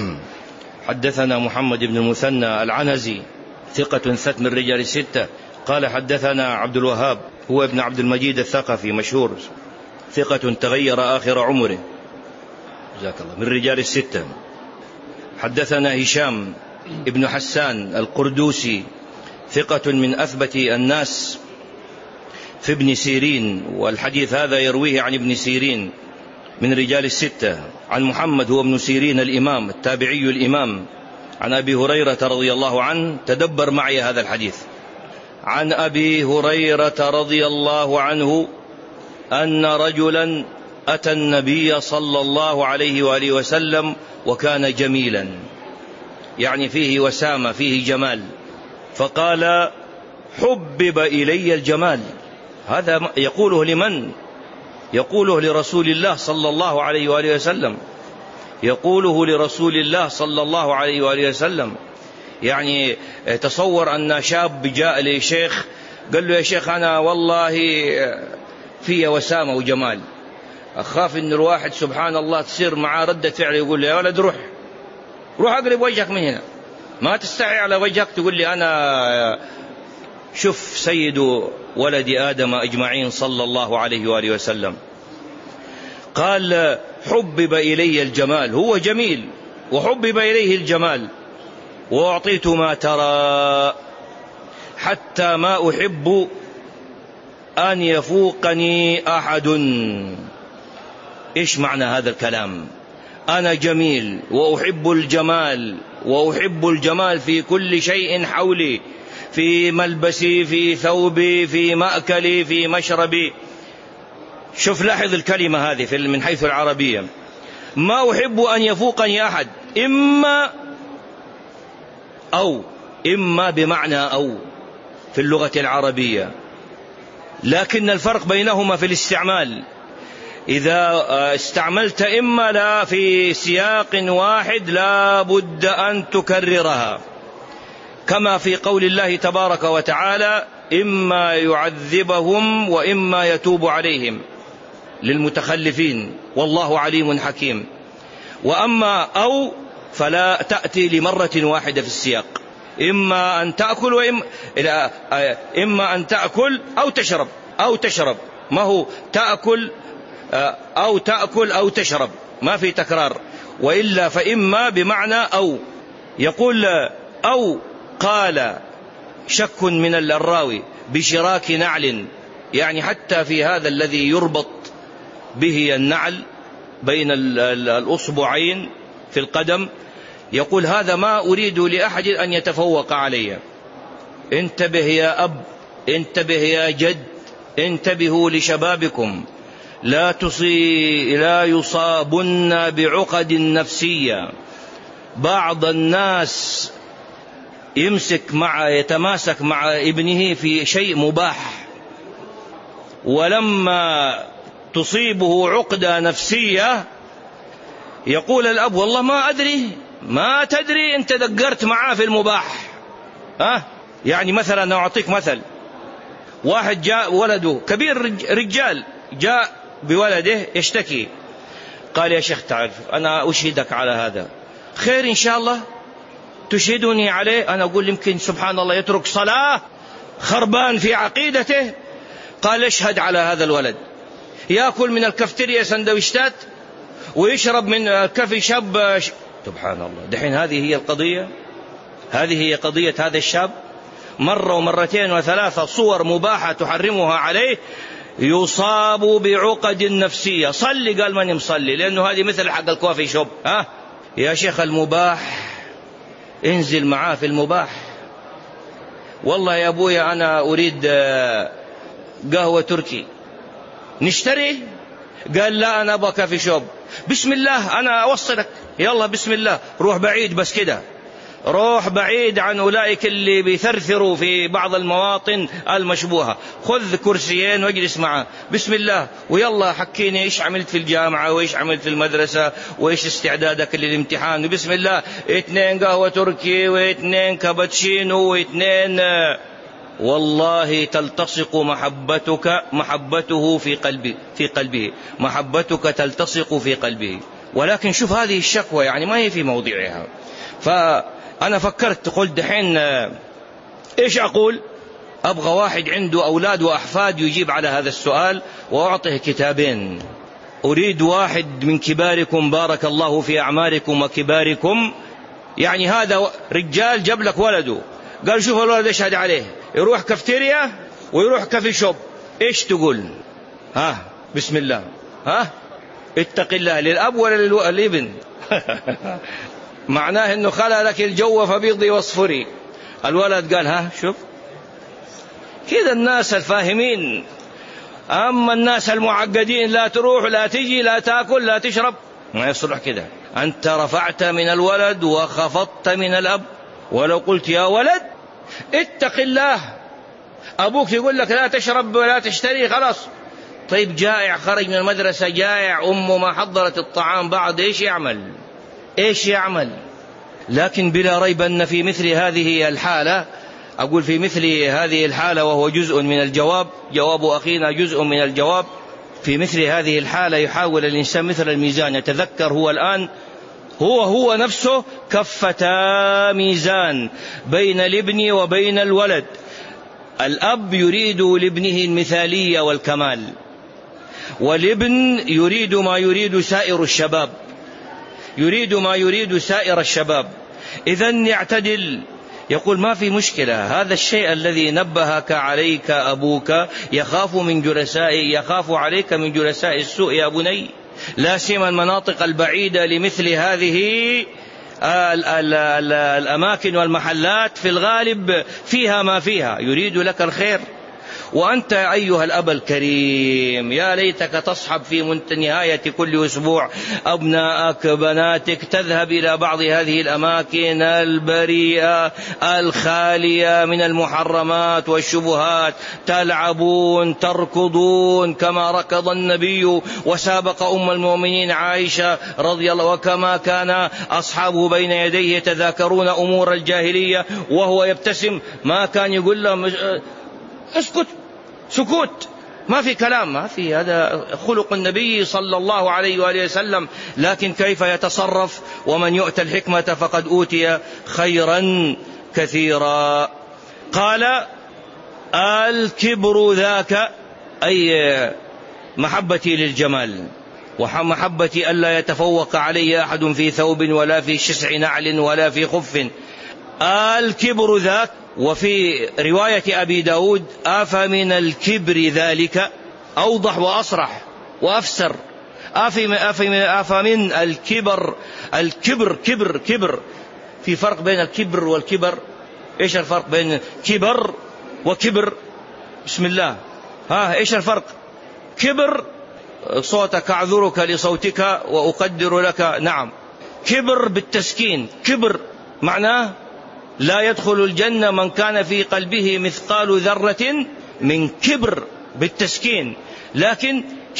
حدثنا محمد بن المثنى العنزي ثقة ثبت من رجال الستة. قال حدثنا عبد الوهاب هو ابن عبد المجيد الثقفي مشهور ثقة تغير آخر عمره جزاك الله من رجال الستة. حدثنا هشام ابن حسان القردوسي ثقة من أثبت الناس في ابن سيرين، والحديث هذا يرويه عن ابن سيرين من رجال الستة. عن محمد هو ابن سيرين الإمام التابعي الإمام عن أبي هريرة رضي الله عنه. تدبر معي هذا الحديث. عن أبي هريرة رضي الله عنه أن رجلا أتى النبي صلى الله عليه وآله وسلم وكان جميلا، يعني فيه وسامة فيه جمال، فقال: حبب إلي الجمال. هذا يقوله لمن؟ يقوله لرسول الله صلى الله عليه وآله وسلم، يقوله لرسول الله صلى الله عليه وآله وسلم. يعني تصور أن شاب جاء لشيخ قال له: يا شيخ أنا والله في وسامة وجمال، أخاف أن الواحد سبحان الله تصير معاه ردة فعل يقول لي: يا ولد روح أقرب وجهك من هنا، ما تستعي على وجهك تقول لي أنا. شوف سيد ولد آدم أجمعين صلى الله عليه وآله وسلم قال: حبب إلي الجمال، هو جميل وحبب إليه الجمال، وأعطيت ما ترى، حتى ما أحب أن يفوقني أحد. إيش معنى هذا الكلام؟ أنا جميل وأحب الجمال، وأحب الجمال في كل شيء حولي، في ملبسي، في ثوبي، في مأكلي، في مشربي، شوف لاحظ الكلمة هذه من حيث العربية. ما أحب أن يفوقني أحد، إما أو، إما بمعنى أو في اللغة العربية، لكن الفرق بينهما في الاستعمال. إذا استعملت إما لا في سياق واحد لا بد أن تكررها، كما في قول الله تبارك وتعالى: إما يعذبهم وإما يتوب عليهم للمتخلفين والله عليم حكيم. وأما أو فلا تأتي لمرة واحدة في السياق، إما أن تأكل إما أن تأكل أو تشرب، ما هو تأكل أو تشرب، ما في تكرار. وإلا فإما بمعنى أو. يقول: أو قال شك من الراوي بشراك نعل، يعني حتى في هذا الذي يربط به النعل بين الأصبعين في القدم، يقول: هذا ما أريد لأحد أن يتفوق علي. انتبه يا أب، انتبه يا جد، انتبهوا لشبابكم، لا يصابن بعقد نفسية. بعض الناس يتماسك مع ابنه في شيء مباح، ولما تصيبه عقدة نفسية يقول الأب: والله ما أدري. ما تدري، أنت دقرت معاه في المباح. يعني مثلا أعطيك مثل: واحد جاء ولده كبير رجال، جاء بولده يشتكي، قال: يا شيخ تعرف أنا أشهدك على هذا. خير إن شاء الله، تشهدني عليه؟ أنا أقول يمكن سبحان الله يترك صلاة، خربان في عقيدته. قال: اشهد على هذا الولد، يأكل من الكافتيريا سندويشتات ويشرب من كافي شاب. سبحان الله. دحين هذه هي القضية، هذه هي قضية هذا الشاب. مرة ومرتين وثلاثة صور مباحة تحرمها عليه، يصاب بعقد نفسية. صلي، قال: ماني مصلي، لأنه هذه مثل حق الكوافي شوب. يا شيخ المباح انزل معاه في المباح. والله يا أبويا أنا أريد قهوة تركي، نشتري؟ قال: لا أنا أبغى كافي شوب. بسم الله أنا أوصلك، يلا بسم الله، روح بعيد بس كده، روح بعيد عن أولئك اللي بيثرثروا في بعض المواطن المشبوهة. خذ كرسيين واجلس معه، بسم الله، ويلا حكيني إيش عملت في الجامعة وإيش عملت في المدرسة وإيش استعدادك للامتحان، وبسم الله 2 قهوة تركي و2 كابتشينو و2. والله تلتصق محبته في قلبه، محبتك تلتصق في قلبه. ولكن شوف هذه الشكوى يعني ما هي في موضعها. فأنا فكرت، قلت دحين إيش أقول؟ أبغى واحد عنده أولاد وأحفاد يجيب على هذا السؤال، وأعطيه كتابين. أريد واحد من كباركم، بارك الله في أعماركم وكباركم، يعني هذا رجال جاب لك ولده، قال: شوف الولد يشهد عليه، يروح كافتيريا ويروح كافي شوب، إيش تقول؟ بسم الله، اتق الله، للأب ولا للابن؟ معناه أنه خلى لك الجو فبيضي واصفري. الولد قال: شوف كذا الناس الفاهمين. أما الناس المعقدين، لا تروح لا تجي لا تأكل لا تشرب، ما يصلح كده. أنت رفعت من الولد وخفضت من الأب. ولو قلت: يا ولد اتق الله، أبوك يقول لك لا تشرب ولا تشتري، خلاص. طيب جائع، خرج من المدرسة جائع، أمه ما حضرت الطعام بعد، إيش يعمل؟ لكن بلا ريب أن في مثل هذه الحالة، أقول في مثل هذه الحالة وهو جزء من الجواب، جواب أخينا جزء من الجواب، في مثل هذه الحالة يحاول الإنسان مثل الميزان، يتذكر هو الآن هو نفسه كفتا ميزان بين الابن وبين الولد. الأب يريد لابنه المثالية والكمال، والابن يريد ما يريد سائر الشباب، إذن يعتدل. يقول: ما في مشكلة، هذا الشيء الذي نبهك عليك أبوك يخاف عليك من جلساء السوء يا بني، لا سيما المناطق البعيدة لمثل هذه الأماكن والمحلات، في الغالب فيها ما فيها، يريد لك الخير. وأنت أيها الأب الكريم يا ليتك تصحب في نهاية كل أسبوع أبناءك بناتك، تذهب إلى بعض هذه الأماكن البريئة الخالية من المحرمات والشبهات، تلعبون تركضون كما ركض النبي وسابق أم المؤمنين عائشة رضي الله، وكما كان أصحابه بين يديه يتذاكرون أمور الجاهلية وهو يبتسم، ما كان يقول لهم اسكت، سكوت، ما في كلام، ما في، هذا خلق النبي صلى الله عليه وآله وسلم. لكن كيف يتصرف؟ ومن يؤتى الحكمة فقد أوتي خيرا كثيرا. قال الكبر ذاك أي محبتي للجمال ومحبتي ألا يتفوق علي أحد في ثوب ولا في شسع نعل ولا في خف. الكبر ذاك. وفي رواية أبي داود أفمن الكبر ذلك، أوضح وأصرح وأفسر. أفمن الكبر، الكبر كبر، في فرق بين الكبر والكبر. إيش الفرق بين كبر وكبر؟ بسم الله، إيش الفرق؟ كبر صوتك أعذرك لصوتك وأقدر لك، نعم. كبر بالتسكين، كبر معناه لا يدخل الجنة من كان في قلبه مثقال ذرة من كبر بالتسكين. لكن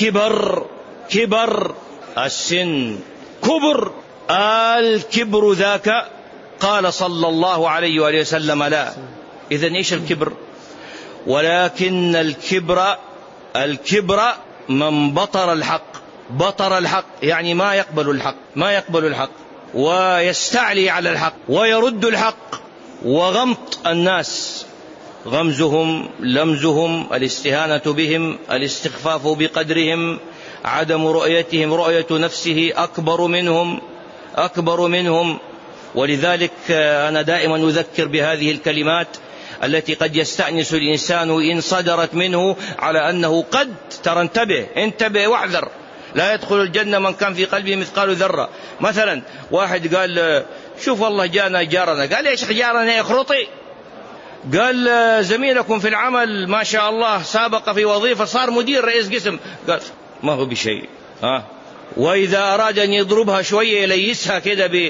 كبر السن، كبر الكبر ذاك. قال صلى الله عليه وآله وسلم لا. إذن إيش الكبر؟ ولكن الكبر من بطر الحق، يعني ما يقبل الحق ويستعلي على الحق ويرد الحق، وغمط الناس، غمزهم لمزهم، الاستهانة بهم، الاستخفاف بقدرهم، عدم رؤيتهم، رؤية نفسه أكبر منهم. ولذلك أنا دائما أذكر بهذه الكلمات التي قد يستأنس الإنسان إن صدرت منه على أنه قد ترى، انتبه واحذر، لا يدخل الجنة من كان في قلبه مثقال ذرة. مثلا واحد قال شوف والله جانا جارنا، قال ايش جارنا يخرطي؟ قال زميلكم في العمل ما شاء الله سابق في وظيفة صار مدير رئيس قسم، قال ما هو بشيء. وإذا أراد أن يضربها شوية يليسها كده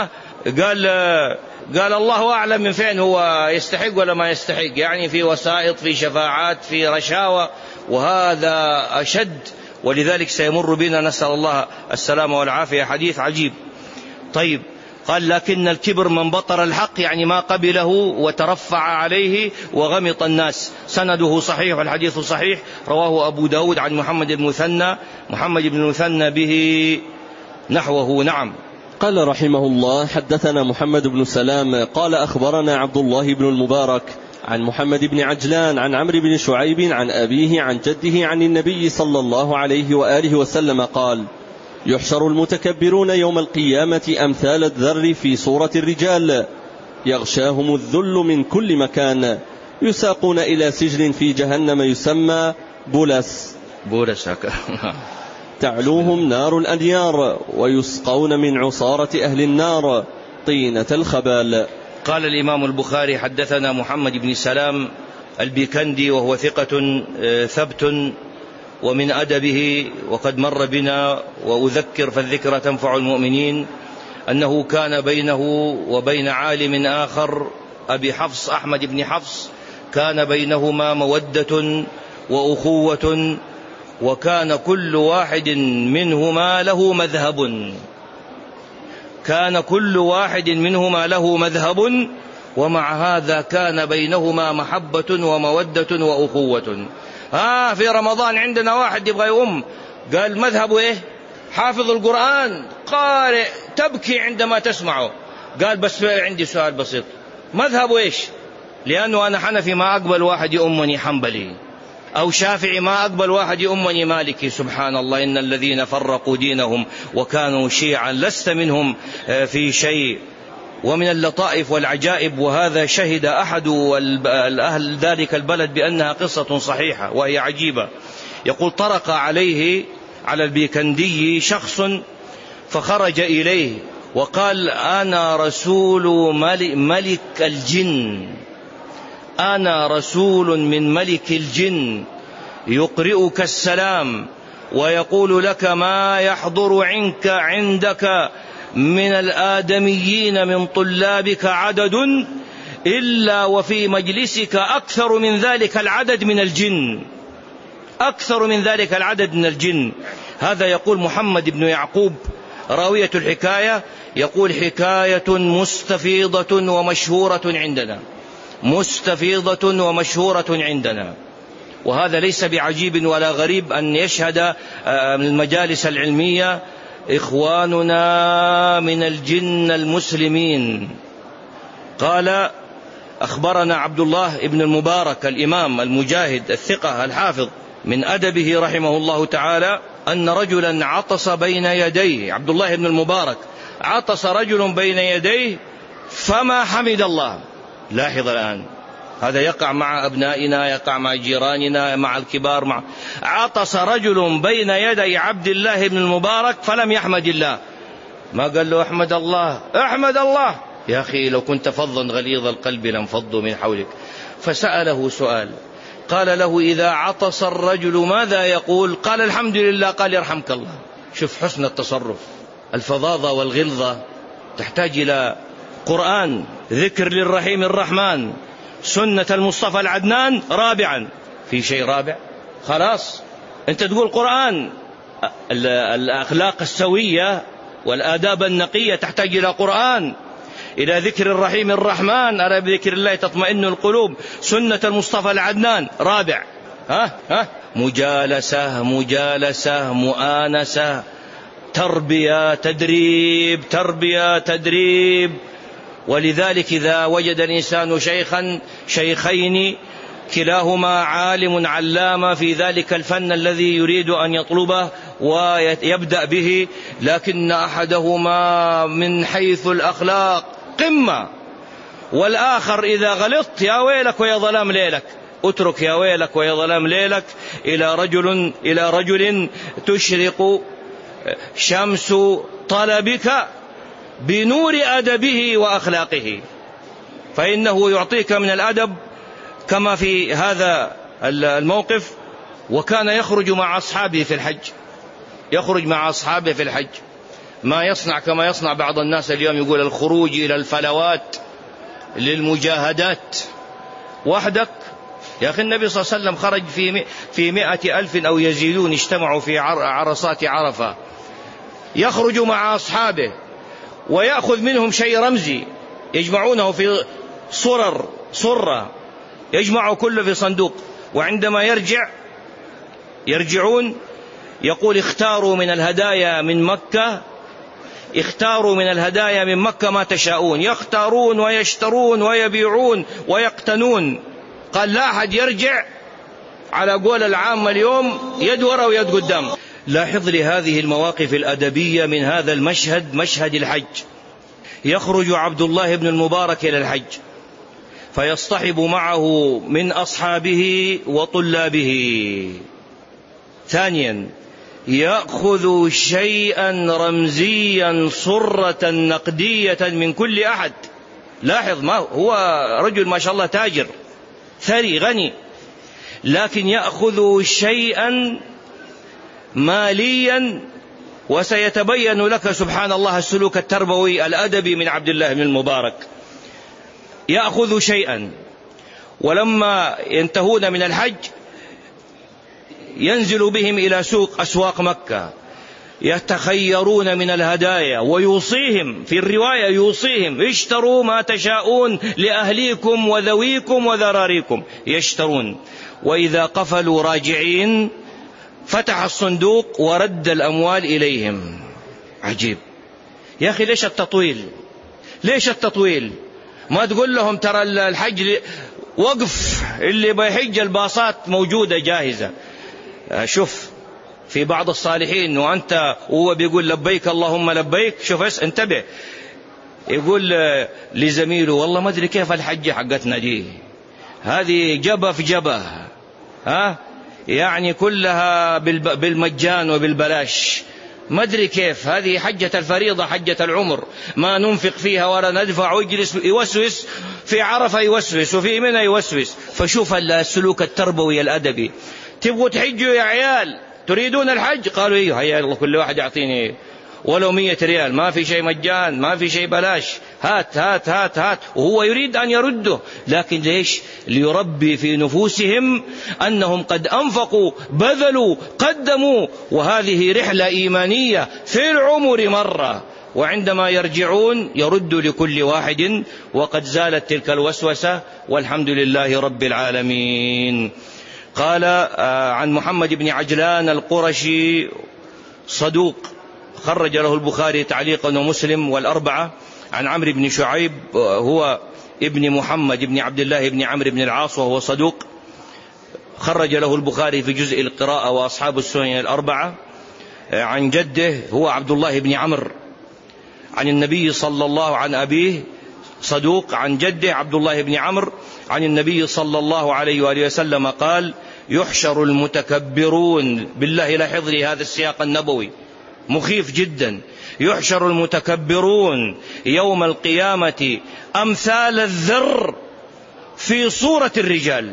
قال الله أعلم من فين هو يستحق ولا ما يستحق، يعني في وسائط، في شفاعات، في رشاوى، وهذا أشد. ولذلك سيمر بنا نسأل الله السلامة والعافية حديث عجيب. طيب، قال لكن الكبر من بطر الحق، يعني ما قبله وترفع عليه وغمط الناس. سنده صحيح والحديث صحيح، رواه أبو داود عن محمد بن المثنى به نحوه. نعم. قال رحمه الله حدثنا محمد بن سلام قال أخبرنا عبد الله بن المبارك عن محمد بن عجلان عن عمرو بن شعيب عن أبيه عن جده عن النبي صلى الله عليه وآله وسلم قال: يحشر المتكبرون يوم القيامة أمثال الذر في صورة الرجال، يغشاهم الذل من كل مكان، يساقون إلى سجن في جهنم يسمى بولس تعلوهم نار الأنيار، ويسقون من عصارة أهل النار طينة الخبال. قال الإمام البخاري حدثنا محمد بن سلام البيكندي، وهو ثقة ثبت ومن أدبه وقد مر بنا، وأذكر فالذكرى تنفع المؤمنين، أنه كان بينه وبين عالم آخر أبي حفص أحمد بن حفص كان بينهما مودة وأخوة، وكان كل واحد منهما له مذهب، ومع هذا كان بينهما محبة ومودة وأخوة. في رمضان عندنا واحد يبغى يؤم، قال مذهبه إيه؟ حافظ القرآن، قارئ، تبكي عندما تسمعه. قال بس عندي سؤال بسيط، مذهبه إيش؟ لأنه أنا حنفي ما أقبل واحد يؤمني حنبلي، أو شافعي ما أقبل واحد يؤمني مالكي. سبحان الله، إن الذين فرقوا دينهم وكانوا شيعا لست منهم في شيء. ومن اللطائف والعجائب، وهذا شهد أحد أهل ذلك البلد بأنها قصة صحيحة وهي عجيبة، يقول: طرق على البيكندي شخص فخرج إليه وقال: أنا رسول ملك الجن، أنا رسول من ملك الجن يقرئك السلام ويقول لك ما يحضر عندك من الآدميين من طلابك عدد إلا وفي مجلسك أكثر من ذلك العدد من الجن، أكثر من ذلك العدد من الجن. هذا يقول محمد بن يعقوب راوية الحكاية، يقول حكاية مستفيضة ومشهورة عندنا، مستفيضة ومشهورة عندنا. وهذا ليس بعجيب ولا غريب أن يشهد المجالس العلمية إخواننا من الجن المسلمين. قال أخبرنا عبد الله بن المبارك الإمام المجاهد الثقة الحافظ من أدبه رحمه الله تعالى أن رجلا عطس بين يديه، عبد الله بن المبارك عطس رجل بين يديه فما حمد الله. لاحظ الآن، هذا يقع مع أبنائنا، يقع مع جيراننا، مع الكبار. عطس رجل بين يدي عبد الله بن المبارك فلم يحمد الله، ما قال له احمد الله احمد الله. يا أخي لو كنت فظا غليظ القلب لانفضوا من حولك. فسأله سؤال، قال له إذا عطس الرجل ماذا يقول؟ قال الحمد لله. قال يرحمك الله. شوف حسن التصرف، الفظاظة والغلظة تحتاج إلى قرآن، ذكر للرحيم الرحمن، سنة المصطفى العدنان. رابعا، في شيء رابع؟ خلاص أنت تقول قرآن. الأخلاق السوية والآداب النقية تحتاج إلى قرآن، إلى ذكر الرحيم الرحمن، ألا بذكر الله تطمئن القلوب، سنة المصطفى العدنان. رابع، مجالسة، مجالسة، مؤانسة، تربية، تدريب، تربية، تدريب. ولذلك إذا وجد الإنسان شيخين كلاهما عالم علامة في ذلك الفن الذي يريد أن يطلبه ويبدأ به، لكن أحدهما من حيث الأخلاق قمة، والآخر إذا غلطت يا ويلك ويا ظلام ليلك، اترك يا ويلك ويا ظلام ليلك إلى رجل تشرق شمس طلبك بنور أدبه وأخلاقه، فإنه يعطيك من الأدب كما في هذا الموقف. وكان يخرج مع أصحابه في الحج، يخرج مع أصحابه في الحج، ما يصنع كما يصنع بعض الناس اليوم، يقول الخروج إلى الفلوات للمجاهدات وحدك. يا أخي النبي صلى الله عليه وسلم خرج في 100,000 أو يزيدون اجتمعوا في عرصات عرفة، يخرج مع أصحابه ويأخذ منهم شيء رمزي يجمعونه في صرة، يجمع كله في صندوق، وعندما يرجعون يقول اختاروا من الهدايا من مكة، اختاروا من الهدايا من مكة ما تشاءون. يختارون ويشترون ويبيعون ويقتنون. قال لا أحد يرجع على قول العام اليوم يد ورا ويد قدام. لاحظ لي هذه المواقف الأدبية من هذا المشهد، مشهد الحج. يخرج عبد الله بن المبارك إلى الحج فيصطحب معه من أصحابه وطلابه. ثانيا، يأخذ شيئا رمزيا صرة نقدية من كل أحد. لاحظ، ما هو رجل ما شاء الله تاجر ثري غني، لكن يأخذ شيئا ماليا. وسيتبين لك سبحان الله السلوك التربوي الأدبي من عبد الله بن المبارك. يأخذ شيئا، ولما ينتهون من الحج ينزل بهم إلى أسواق مكة، يتخيرون من الهدايا، ويوصيهم في الرواية، يوصيهم اشتروا ما تشاءون لأهليكم وذويكم وذراريكم، يشترون. وإذا قفلوا راجعين فتح الصندوق ورد الأموال إليهم. عجيب يا أخي، ليش التطويل؟ ليش التطويل؟ ما تقول لهم ترى الحج وقف، اللي بيحج الباصات موجودة جاهزة. شوف في بعض الصالحين وأنت هو بيقول لبيك اللهم لبيك، شوف انتبه، يقول لزميله والله ما أدري كيف الحج حقتنا دي، هذه جبة في جبة، يعني كلها بالمجان وبالبلاش، ما أدري كيف، هذه حجة الفريضة، حجة العمر، ما ننفق فيها ولا ندفع. ويجلس يوسوس في عرفة يوسوس، وفي منى يوسوس. فشوف السلوك التربوي الأدبي. تبغوا تحجوا يا عيال؟ تريدون الحج؟ قالوا ايوه، هيا الله كل واحد يعطيني ولو 100 ريال، ما في شيء مجان، ما في شيء بلاش، هات هات هات هات. وهو يريد أن يرده، لكن ليش؟ ليربي في نفوسهم أنهم قد أنفقوا، بذلوا، قدموا، وهذه رحلة إيمانية في العمر مرة، وعندما يرجعون يردوا لكل واحد. وقد زالت تلك الوسوسة والحمد لله رب العالمين. قال عن محمد بن عجلان القرشي صدوق، خرج له البخاري تعليقا ومسلم والأربعة. عن عمرو بن شعيب هو ابن محمد بن عبد الله بن عمرو بن العاص وهو صدوق، خرج له البخاري في جزء القراءة وأصحاب السنن الأربعة. عن جده هو عبد الله بن عمرو، عن النبي صلى الله، عن أبيه صدوق، عن جده عبد الله بن عمرو، عن النبي صلى الله عليه وآله وسلم قال: يحشر المتكبرون. بالله لاحظ لي هذا السياق النبوي مخيف جدا. يحشر المتكبرون يوم القيامة أمثال الذر في صورة الرجال.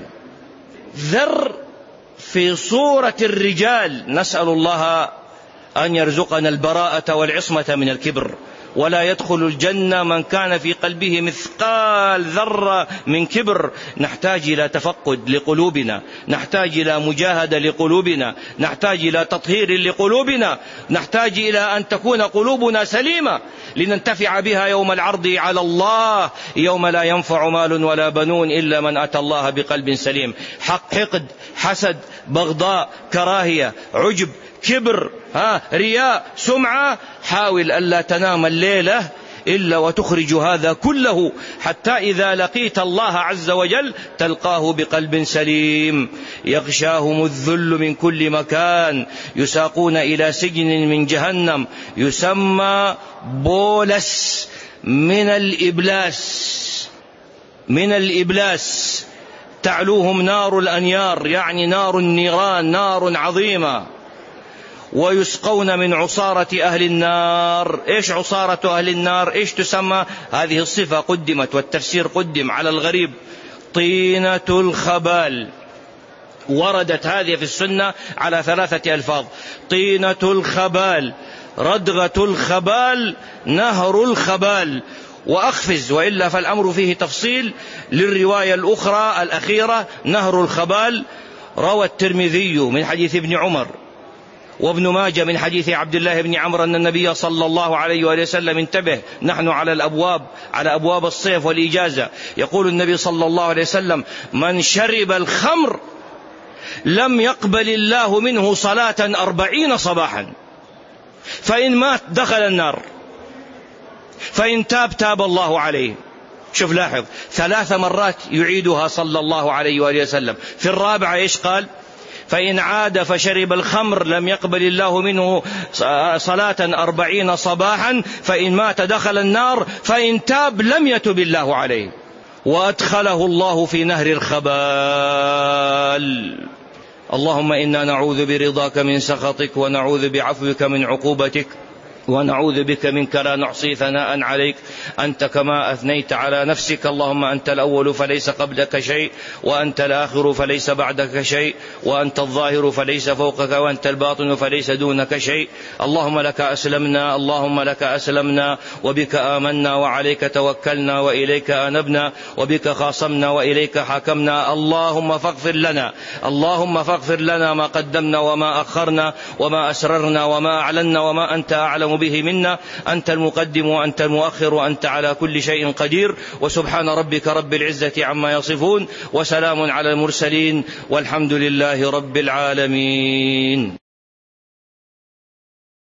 ذر في صورة الرجال. نسأل الله أن يرزقنا البراءة والعصمة من الكبر. ولا يدخل الجنة من كان في قلبه مثقال ذرة من كبر. نحتاج إلى تفقد لقلوبنا، نحتاج إلى مجاهدة لقلوبنا، نحتاج إلى تطهير لقلوبنا، نحتاج إلى أن تكون قلوبنا سليمة لننتفع بها يوم العرض على الله، يوم لا ينفع مال ولا بنون إلا من أتى الله بقلب سليم. حقد، حسد، بغضاء، كراهية، عجب، كبر، رياء، سمعة، حاول ألا تنام الليلة إلا وتخرج هذا كله، حتى إذا لقيت الله عز وجل تلقاه بقلب سليم. يغشاهم الذل من كل مكان، يساقون إلى سجن من جهنم يسمى بولس من الإبلاس تعلوهم نار الأنيار، يعني نار النيران، نار عظيمة. ويسقون من عصارة أهل النار. إيش عصارة أهل النار؟ إيش تسمى؟ هذه الصفة قدمت والتفسير قدم على الغريب. طينة الخبال. وردت هذه في السنة على 3 ألفاظ: طينة الخبال، ردغة الخبال، نهر الخبال. وأخفز، وإلا فالأمر فيه تفصيل للرواية الأخرى الأخيرة نهر الخبال. روى الترمذي من حديث ابن عمر وابن ماجه من حديث عبد الله بن عمرو أن النبي صلى الله عليه وآله وسلم، انتبه نحن على أبواب الصيف والإجازة، يقول النبي صلى الله عليه وسلم: من شرب الخمر لم يقبل الله منه صلاة 40 صباحا، فإن مات دخل النار، فإن تاب الله عليه. شوف لاحظ 3 مرات يعيدها صلى الله عليه وآله وسلم. في الرابعة إيش قال؟ فإن عاد فشرب الخمر لم يقبل الله منه صلاة 40 صباحا، فإن مات دخل النار، فإن تاب لم يتب الله عليه. وأدخله الله في نهر الخبال. اللهم إنا نعوذ برضاك من سخطك، ونعوذ بعفوك من عقوبتك، ونعوذ بك منك لا نحصي ثناء عليك أنت كما أثنيت على نفسك. اللهم أنت الأول فليس قبلك شيء، وأنت الآخر فليس بعدك شيء، وأنت الظاهر فليس فوقك، وأنت الباطن فليس دونك شيء. اللهم لك أسلمنا، اللهم لك أسلمنا، وبك آمنا، وعليك توكلنا، وإليك أنبنا، وبك خاصمنا، وإليك حكمنا. اللهم فاغفر لنا، اللهم فاغفر لنا ما قدمنا وما أخرنا وما أسررنا وما أعلنا وما أنت أعلم به منا. أنت المقدم وأنت المؤخر، وأنت على كل شيء قدير. وسبحان ربك رب العزة عما يصفون، وسلام على المرسلين، والحمد لله رب العالمين.